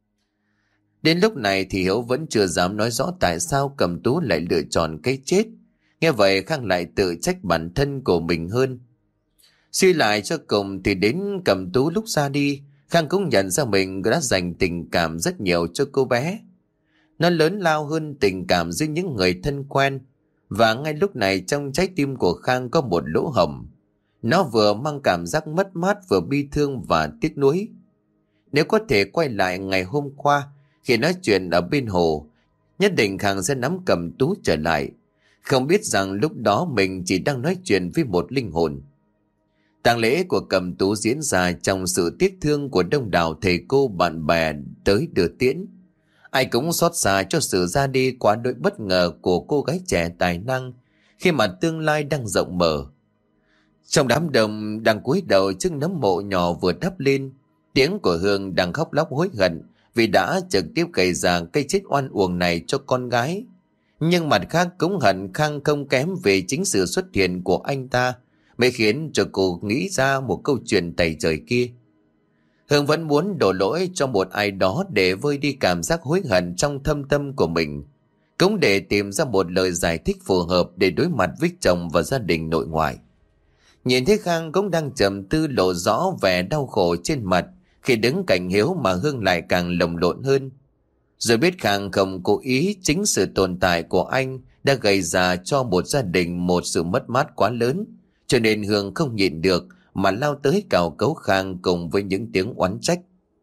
Đến lúc này thì Hiếu vẫn chưa dám nói rõ tại sao Cẩm Tú lại lựa chọn cái chết. Nghe vậy Khang lại tự trách bản thân của mình hơn. Suy lại cho cùng thì đến Cẩm Tú lúc ra đi, Khang cũng nhận ra mình đã dành tình cảm rất nhiều cho cô bé. Nó lớn lao hơn tình cảm giữa những người thân quen. Và ngay lúc này trong trái tim của Khang có một lỗ hổng. Nó vừa mang cảm giác mất mát, vừa bi thương và tiếc nuối. Nếu có thể quay lại ngày hôm qua khi nói chuyện ở bên hồ, nhất định Khang sẽ nắm Cẩm Tú trở lại, không biết rằng lúc đó mình chỉ đang nói chuyện với một linh hồn. Tang lễ của Cẩm Tú diễn ra trong sự tiếc thương của đông đảo thầy cô bạn bè tới đưa tiễn. Ai cũng xót xa cho sự ra đi quá đỗi bất ngờ của cô gái trẻ tài năng khi mà tương lai đang rộng mở. Trong đám đông đang cúi đầu trước nấm mộ nhỏ vừa đắp lên, tiếng của Hương đang khóc lóc hối hận vì đã trực tiếp gây ra cái chết oan uổng này cho con gái. Nhưng mặt khác cũng hận Khang không kém về chính sự xuất hiện của anh ta mới khiến cho cô nghĩ ra một câu chuyện tày trời kia. Hương vẫn muốn đổ lỗi cho một ai đó để vơi đi cảm giác hối hận trong thâm tâm của mình, cũng để tìm ra một lời giải thích phù hợp để đối mặt với chồng và gia đình nội ngoại. Nhìn thấy Khang cũng đang trầm tư, lộ rõ vẻ đau khổ trên mặt khi đứng cạnh Hiếu, mà Hương lại càng lồng lộn hơn. Rồi biết Khang không cố ý, chính sự tồn tại của anh đã gây ra cho một gia đình một sự mất mát quá lớn, cho nên Hương không nhịn được mà lao tới cào cấu Khang cùng với những tiếng oán trách.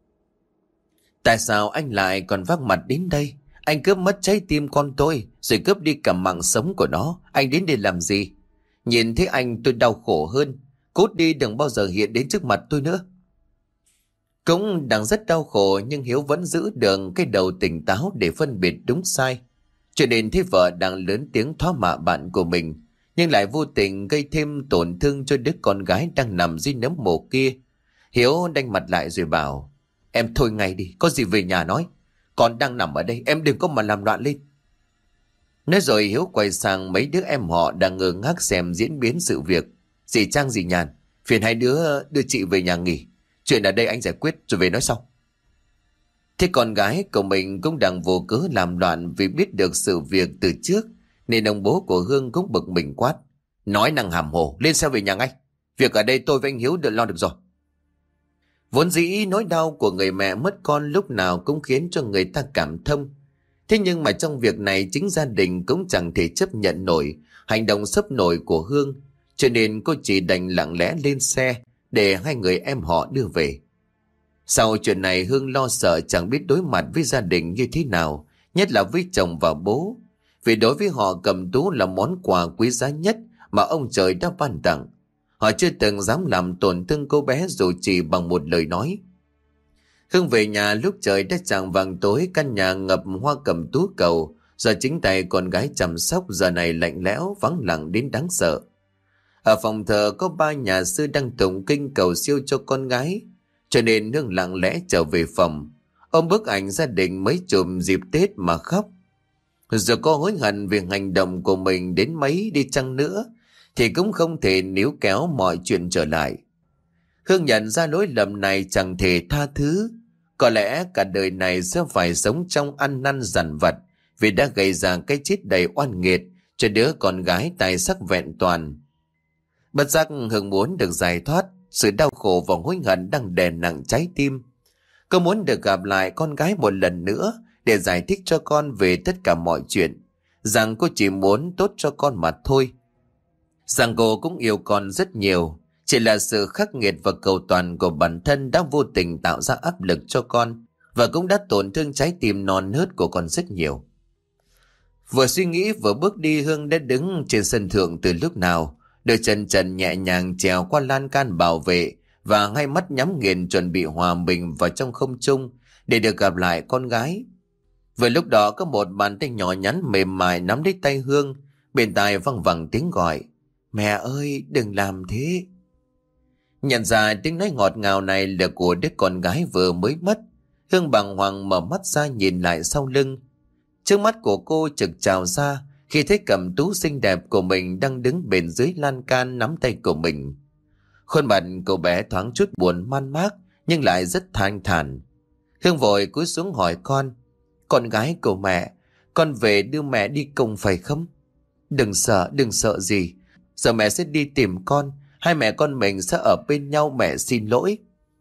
Tại sao anh lại còn vác mặt đến đây? Anh cướp mất trái tim con tôi, rồi cướp đi cả mạng sống của nó. Anh đến đây làm gì? Nhìn thấy anh tôi đau khổ hơn. Cút đi, đừng bao giờ hiện đến trước mặt tôi nữa. Cũng đang rất đau khổ, nhưng Hiếu vẫn giữ được cái đầu tỉnh táo để phân biệt đúng sai. Cho nên thấy vợ đang lớn tiếng thoá mạ bạn của mình, nhưng lại vô tình gây thêm tổn thương cho đứa con gái đang nằm dưới nấm mồ kia. Hiếu đanh mặt lại rồi bảo: em thôi ngay đi, có gì về nhà nói. Con đang nằm ở đây, em đừng có mà làm loạn lên. Nói rồi Hiếu quay sang mấy đứa em họ đang ngơ ngác xem diễn biến sự việc. Dì Trang, dì Nhàn, phiền hai đứa đưa chị về nhà nghỉ. Chuyện ở đây anh giải quyết rồi về nói sau. Thế con gái của mình cũng đang vô cớ làm loạn vì biết được sự việc từ trước, nên ông bố của Hương cũng bực mình quát: nói năng hàm hồ, lên xe về nhà ngay. Việc ở đây tôi với anh Hiếu được lo được rồi. Vốn dĩ nỗi đau của người mẹ mất con lúc nào cũng khiến cho người ta cảm thông. Thế nhưng mà trong việc này chính gia đình cũng chẳng thể chấp nhận nổi hành động sấp nổi của Hương, cho nên cô chỉ đành lặng lẽ lên xe để hai người em họ đưa về. Sau chuyện này Hương lo sợ chẳng biết đối mặt với gia đình như thế nào, nhất là với chồng và bố. Vì đối với họ, Cẩm Tú là món quà quý giá nhất mà ông trời đã ban tặng. Họ chưa từng dám làm tổn thương cô bé dù chỉ bằng một lời nói. Hương về nhà lúc trời đã chạng vàng tối, căn nhà ngập hoa cẩm tú cầu do chính tay con gái chăm sóc giờ này lạnh lẽo vắng lặng đến đáng sợ. Ở phòng thờ có ba nhà sư đang tụng kinh cầu siêu cho con gái, cho nên Hương lặng lẽ trở về phòng, ôm bức ảnh gia đình mấy chụp dịp Tết mà khóc. Dù có hối hận về hành động của mình đến mấy đi chăng nữa thì cũng không thể níu kéo mọi chuyện trở lại. Hương nhận ra lỗi lầm này chẳng thể tha thứ. Có lẽ cả đời này sẽ phải sống trong ăn năn dằn vặt vì đã gây ra cái chết đầy oan nghiệt cho đứa con gái tài sắc vẹn toàn. Bất giác Hương muốn được giải thoát sự đau khổ và hối hận đang đè nặng trái tim. Cô muốn được gặp lại con gái một lần nữa để giải thích cho con về tất cả mọi chuyện, rằng cô chỉ muốn tốt cho con mà thôi. Rằng cô cũng yêu con rất nhiều, chỉ là sự khắc nghiệt và cầu toàn của bản thân đã vô tình tạo ra áp lực cho con và cũng đã tổn thương trái tim non nớt của con rất nhiều. Vừa suy nghĩ vừa bước đi, Hương đã đứng trên sân thượng từ lúc nào, đôi chân trần nhẹ nhàng trèo qua lan can bảo vệ và hai mắt nhắm nghiền chuẩn bị hòa mình vào trong không trung để được gặp lại con gái. Vừa lúc đó có một bàn tay nhỏ nhắn mềm mại nắm lấy tay Hương, bên tai văng vẳng tiếng gọi: "Mẹ ơi, đừng làm thế." Nhận ra tiếng nói ngọt ngào này là của đứa con gái vừa mới mất, Hương bàng hoàng mở mắt ra nhìn lại sau lưng. Trước mắt của cô trực trào ra khi thấy Cẩm Tú xinh đẹp của mình đang đứng bên dưới lan can nắm tay của mình. Khuôn mặt cậu bé thoáng chút buồn man mác nhưng lại rất thanh thản. Hương vội cúi xuống hỏi con: "Con gái của mẹ, con về đưa mẹ đi cùng phải không?" "Đừng sợ, đừng sợ gì. Giờ mẹ sẽ đi tìm con. Hai mẹ con mình sẽ ở bên nhau, mẹ xin lỗi."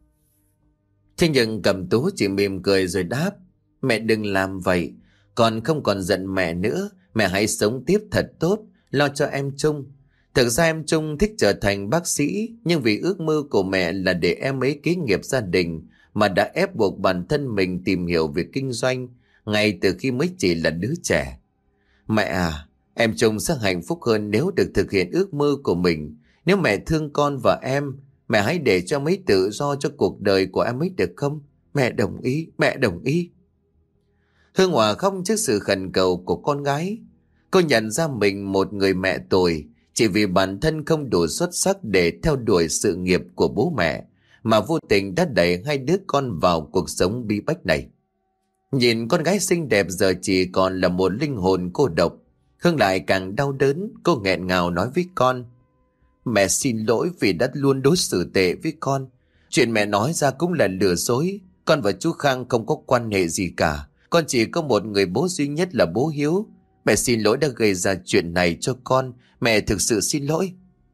Thế nhưng Cẩm Tú chỉ mỉm cười rồi đáp: "Mẹ đừng làm vậy. Con không còn giận mẹ nữa. Mẹ hãy sống tiếp thật tốt, lo cho em Trung. Thực ra em Trung thích trở thành bác sĩ, nhưng vì ước mơ của mẹ là để em ấy kế nghiệp gia đình mà đã ép buộc bản thân mình tìm hiểu về kinh doanh ngay từ khi mới chỉ là đứa trẻ. Mẹ à, em Trung sẽ hạnh phúc hơn nếu được thực hiện ước mơ của mình. Nếu mẹ thương con và em, mẹ hãy để cho em ấy tự do cho cuộc đời của em ấy được không? Mẹ đồng ý, mẹ đồng ý." Hương Hòa khóc trước sự khẩn cầu của con gái. Cô nhận ra mình một người mẹ tồi chỉ vì bản thân không đủ xuất sắc để theo đuổi sự nghiệp của bố mẹ, mà vô tình đã đẩy hai đứa con vào cuộc sống bí bách này. Nhìn con gái xinh đẹp giờ chỉ còn là một linh hồn cô độc, Hương lại càng đau đớn. Cô nghẹn ngào nói với con: "Mẹ xin lỗi vì đã luôn đối xử tệ với con. Chuyện mẹ nói ra cũng là lừa dối. Con và chú Khang không có quan hệ gì cả. Con chỉ có một người bố duy nhất là bố Hiếu. Mẹ xin lỗi đã gây ra chuyện này cho con. Mẹ thực sự xin lỗi."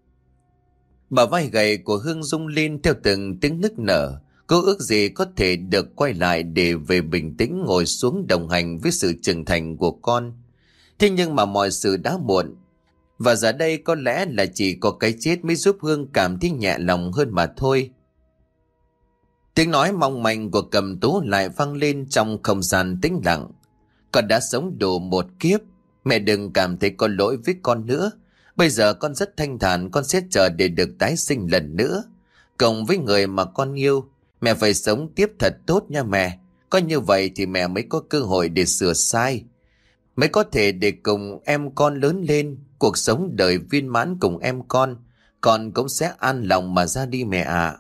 Bả vai gầy của Hương rung lên theo từng tiếng nức nở. Cô ước gì có thể được quay lại để về bình tĩnh ngồi xuống đồng hành với sự trưởng thành của con. Thế nhưng mà mọi sự đã muộn. Và giờ đây có lẽ là chỉ có cái chết mới giúp Hương cảm thấy nhẹ lòng hơn mà thôi. Tiếng nói mong manh của Cẩm Tú lại vang lên trong không gian tĩnh lặng: "Con đã sống đủ một kiếp. Mẹ đừng cảm thấy có lỗi với con nữa. Bây giờ con rất thanh thản, con sẽ chờ để được tái sinh lần nữa. Cộng với người mà con yêu, mẹ phải sống tiếp thật tốt nha mẹ. Có như vậy thì mẹ mới có cơ hội để sửa sai. Mới có thể để cùng em con lớn lên, cuộc sống đời viên mãn cùng em con. Con cũng sẽ an lòng mà ra đi mẹ ạ."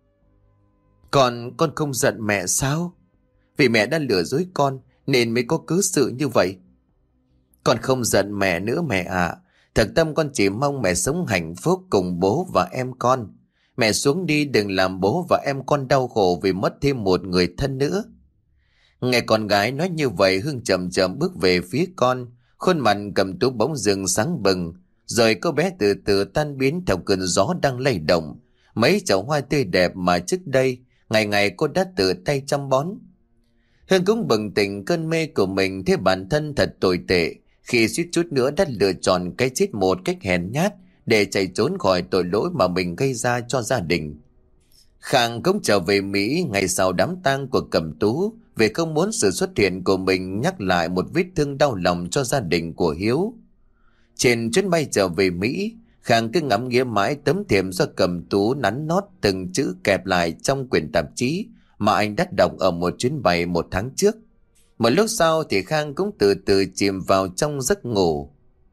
Con, con không giận mẹ sao? Vì mẹ đã lừa dối con nên mới có cớ sự như vậy. Con không giận mẹ nữa mẹ ạ. Thật tâm con chỉ mong mẹ sống hạnh phúc cùng bố và em con. Mẹ xuống đi, đừng làm bố và em con đau khổ vì mất thêm một người thân nữa. Nghe con gái nói như vậy, Hương chậm chậm bước về phía con. Khuôn mặt Cẩm Tú bỗng dưng sáng bừng, rồi cô bé từ từ tan biến theo cơn gió đang lay động mấy chậu hoa tươi đẹp mà trước đây ngày ngày cô đã tự tay chăm bón. Hương cũng bừng tỉnh cơn mê của mình, thấy bản thân thật tồi tệ khi suýt chút nữa đã lựa chọn cái chết một cách hèn nhát để chạy trốn khỏi tội lỗi mà mình gây ra cho gia đình. Khang cũng trở về Mỹ ngày sau đám tang của Cẩm Tú vì không muốn sự xuất hiện của mình nhắc lại một vết thương đau lòng cho gia đình của Hiếu. Trên chuyến bay trở về Mỹ, Khang cứ ngắm nghía mãi tấm thiệp do Cẩm Tú nắn nót từng chữ kẹp lại trong quyển tạp chí mà anh đã đọc ở một chuyến bay một tháng trước. Một lúc sau thì Khang cũng từ từ chìm vào trong giấc ngủ,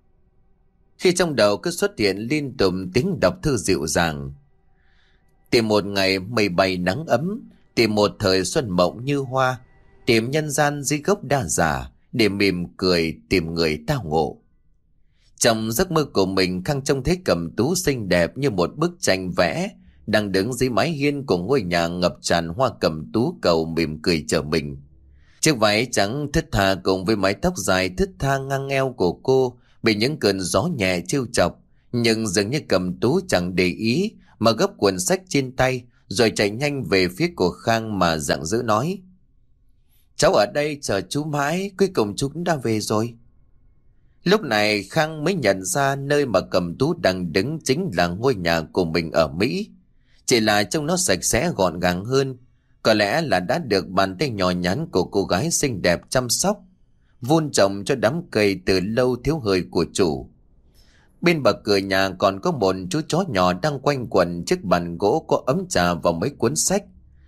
khi trong đầu cứ xuất hiện liên tục tiếng đọc thư dịu dàng. Tìm một ngày mây bay nắng ấm, tìm một thời xuân mộng như hoa, tìm nhân gian dưới gốc đa giả, để mỉm cười tìm người tao ngộ. Trong giấc mơ của mình, Khang trông thấy Cẩm Tú xinh đẹp như một bức tranh vẽ, đang đứng dưới mái hiên của ngôi nhà ngập tràn hoa cẩm tú cầu mỉm cười chờ mình. Chiếc váy trắng thướt tha cùng với mái tóc dài thướt tha ngang eo của cô bị những cơn gió nhẹ trêu chọc, nhưng dường như Cẩm Tú chẳng để ý mà gấp cuốn sách trên tay rồi chạy nhanh về phía của Khang mà giận dữ nói: "Cháu ở đây chờ chú mãi, cuối cùng chú cũng đã về rồi." Lúc này Khang mới nhận ra nơi mà Cẩm Tú đang đứng chính là ngôi nhà của mình ở Mỹ. Chỉ là trông nó sạch sẽ gọn gàng hơn. Có lẽ là đã được bàn tay nhỏ nhắn của cô gái xinh đẹp chăm sóc, vun trồng cho đám cây từ lâu thiếu hơi của chủ. Bên bậc cửa nhà còn có một chú chó nhỏ đang quanh quẩn chiếc bàn gỗ có ấm trà và mấy cuốn sách.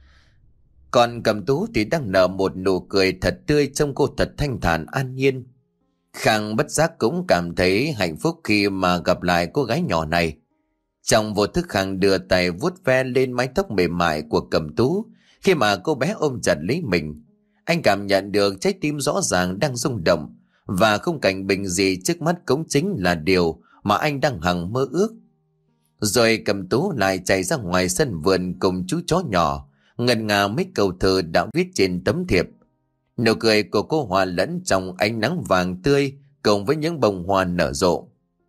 Còn Cẩm Tú thì đang nở một nụ cười thật tươi, trông cô thật thanh thản an nhiên. Khang bất giác cũng cảm thấy hạnh phúc khi mà gặp lại cô gái nhỏ này. Trong vô thức Khang đưa tay vuốt ve lên mái tóc mềm mại của Cẩm Tú khi mà cô bé ôm chặt lấy mình. Anh cảm nhận được trái tim rõ ràng đang rung động, và khung cảnh bình dị trước mắt cũng chính là điều mà anh đang hằng mơ ước. Rồi Cẩm Tú lại chạy ra ngoài sân vườn cùng chú chó nhỏ, ngân nga mấy câu thơ đã viết trên tấm thiệp. Nụ cười của cô hòa lẫn trong ánh nắng vàng tươi cùng với những bông hoa nở rộ.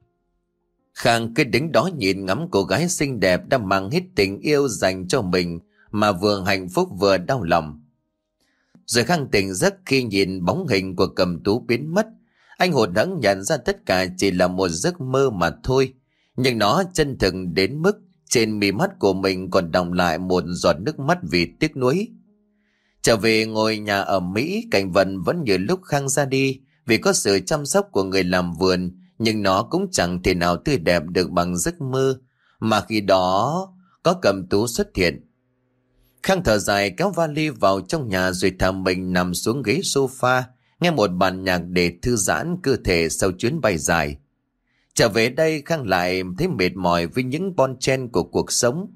Khang cứ đứng đó nhìn ngắm cô gái xinh đẹp đã mang hết tình yêu dành cho mình mà vừa hạnh phúc vừa đau lòng. Rồi Khang tỉnh giấc khi nhìn bóng hình của Cẩm Tú biến mất. Anh hụt hẫng nhận ra tất cả chỉ là một giấc mơ mà thôi, nhưng nó chân thực đến mức trên mí mắt của mình còn đọng lại một giọt nước mắt vì tiếc nuối. Trở về ngôi nhà ở Mỹ, cảnh vật vẫn như lúc Khang ra đi, vì có sự chăm sóc của người làm vườn, nhưng nó cũng chẳng thể nào tươi đẹp được bằng giấc mơ mà khi đó có Cẩm Tú xuất hiện. Khang thở dài kéo vali vào trong nhà rồi thả mình nằm xuống ghế sofa, nghe một bản nhạc để thư giãn cơ thể sau chuyến bay dài. Trở về đây, Khang lại thấy mệt mỏi với những bon chen của cuộc sống.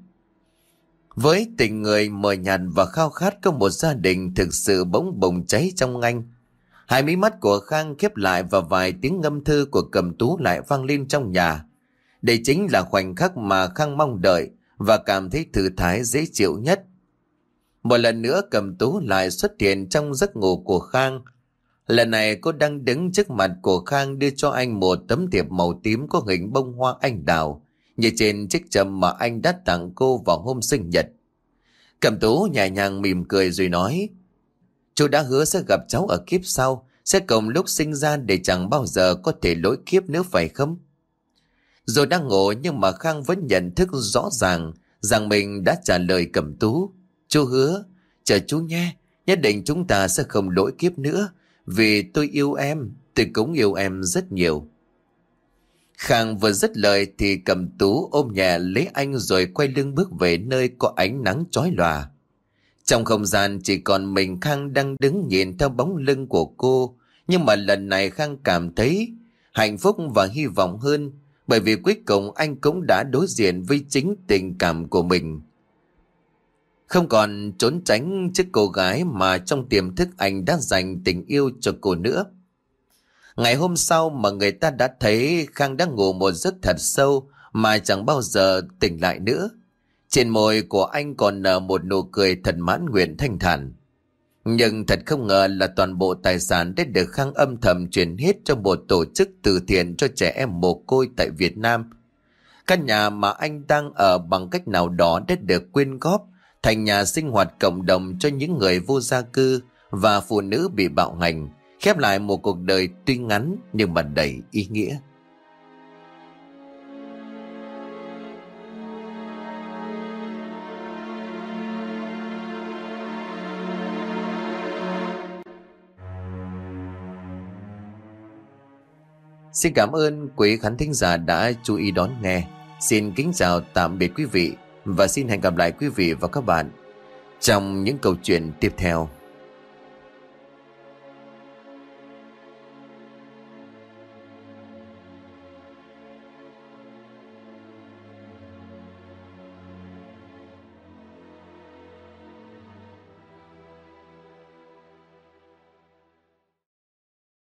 Với tình người mờ nhạt và khao khát có một gia đình thực sự bỗng bùng cháy trong anh. Hai mí mắt của Khang khép lại và vài tiếng ngâm thơ của Cẩm Tú lại vang lên trong nhà. Đây chính là khoảnh khắc mà Khang mong đợi và cảm thấy thư thái dễ chịu nhất. Một lần nữa Cẩm Tú lại xuất hiện trong giấc ngủ của Khang. Lần này cô đang đứng trước mặt của Khang đưa cho anh một tấm thiệp màu tím có hình bông hoa anh đào, như trên chiếc trầm mà anh đã tặng cô vào hôm sinh nhật. Cẩm Tú nhẹ nhàng mỉm cười rồi nói: "Chú đã hứa sẽ gặp cháu ở kiếp sau, sẽ cùng lúc sinh ra để chẳng bao giờ có thể lỗi kiếp nữa phải không?" Rồi đang ngủ nhưng mà Khang vẫn nhận thức rõ ràng rằng mình đã trả lời Cẩm Tú: "Chú hứa, chờ chú nhé, nhất định chúng ta sẽ không lỗi kiếp nữa, vì tôi yêu em, tôi cũng yêu em rất nhiều." Khang vừa dứt lời thì Cẩm Tú ôm nhẹ lấy anh rồi quay lưng bước về nơi có ánh nắng chói lòa. Trong không gian chỉ còn mình Khang đang đứng nhìn theo bóng lưng của cô, nhưng mà lần này Khang cảm thấy hạnh phúc và hy vọng hơn, bởi vì cuối cùng anh cũng đã đối diện với chính tình cảm của mình. Không còn trốn tránh trước cô gái mà trong tiềm thức anh đã dành tình yêu cho cô nữa. Ngày hôm sau mà người ta đã thấy Khang đã ngủ một giấc thật sâu mà chẳng bao giờ tỉnh lại nữa. Trên môi của anh còn nở một nụ cười thật mãn nguyện thanh thản. Nhưng thật không ngờ là toàn bộ tài sản đã được Khang âm thầm chuyển hết cho một tổ chức từ thiện cho trẻ em mồ côi tại Việt Nam. Căn nhà mà anh đang ở bằng cách nào đó đã được quyên góp thành nhà sinh hoạt cộng đồng cho những người vô gia cư và phụ nữ bị bạo hành, khép lại một cuộc đời tuy ngắn nhưng mà đầy ý nghĩa. Xin cảm ơn quý khán thính giả đã chú ý đón nghe. Xin kính chào tạm biệt quý vị và xin hẹn gặp lại quý vị và các bạn Trong những câu chuyện tiếp theo.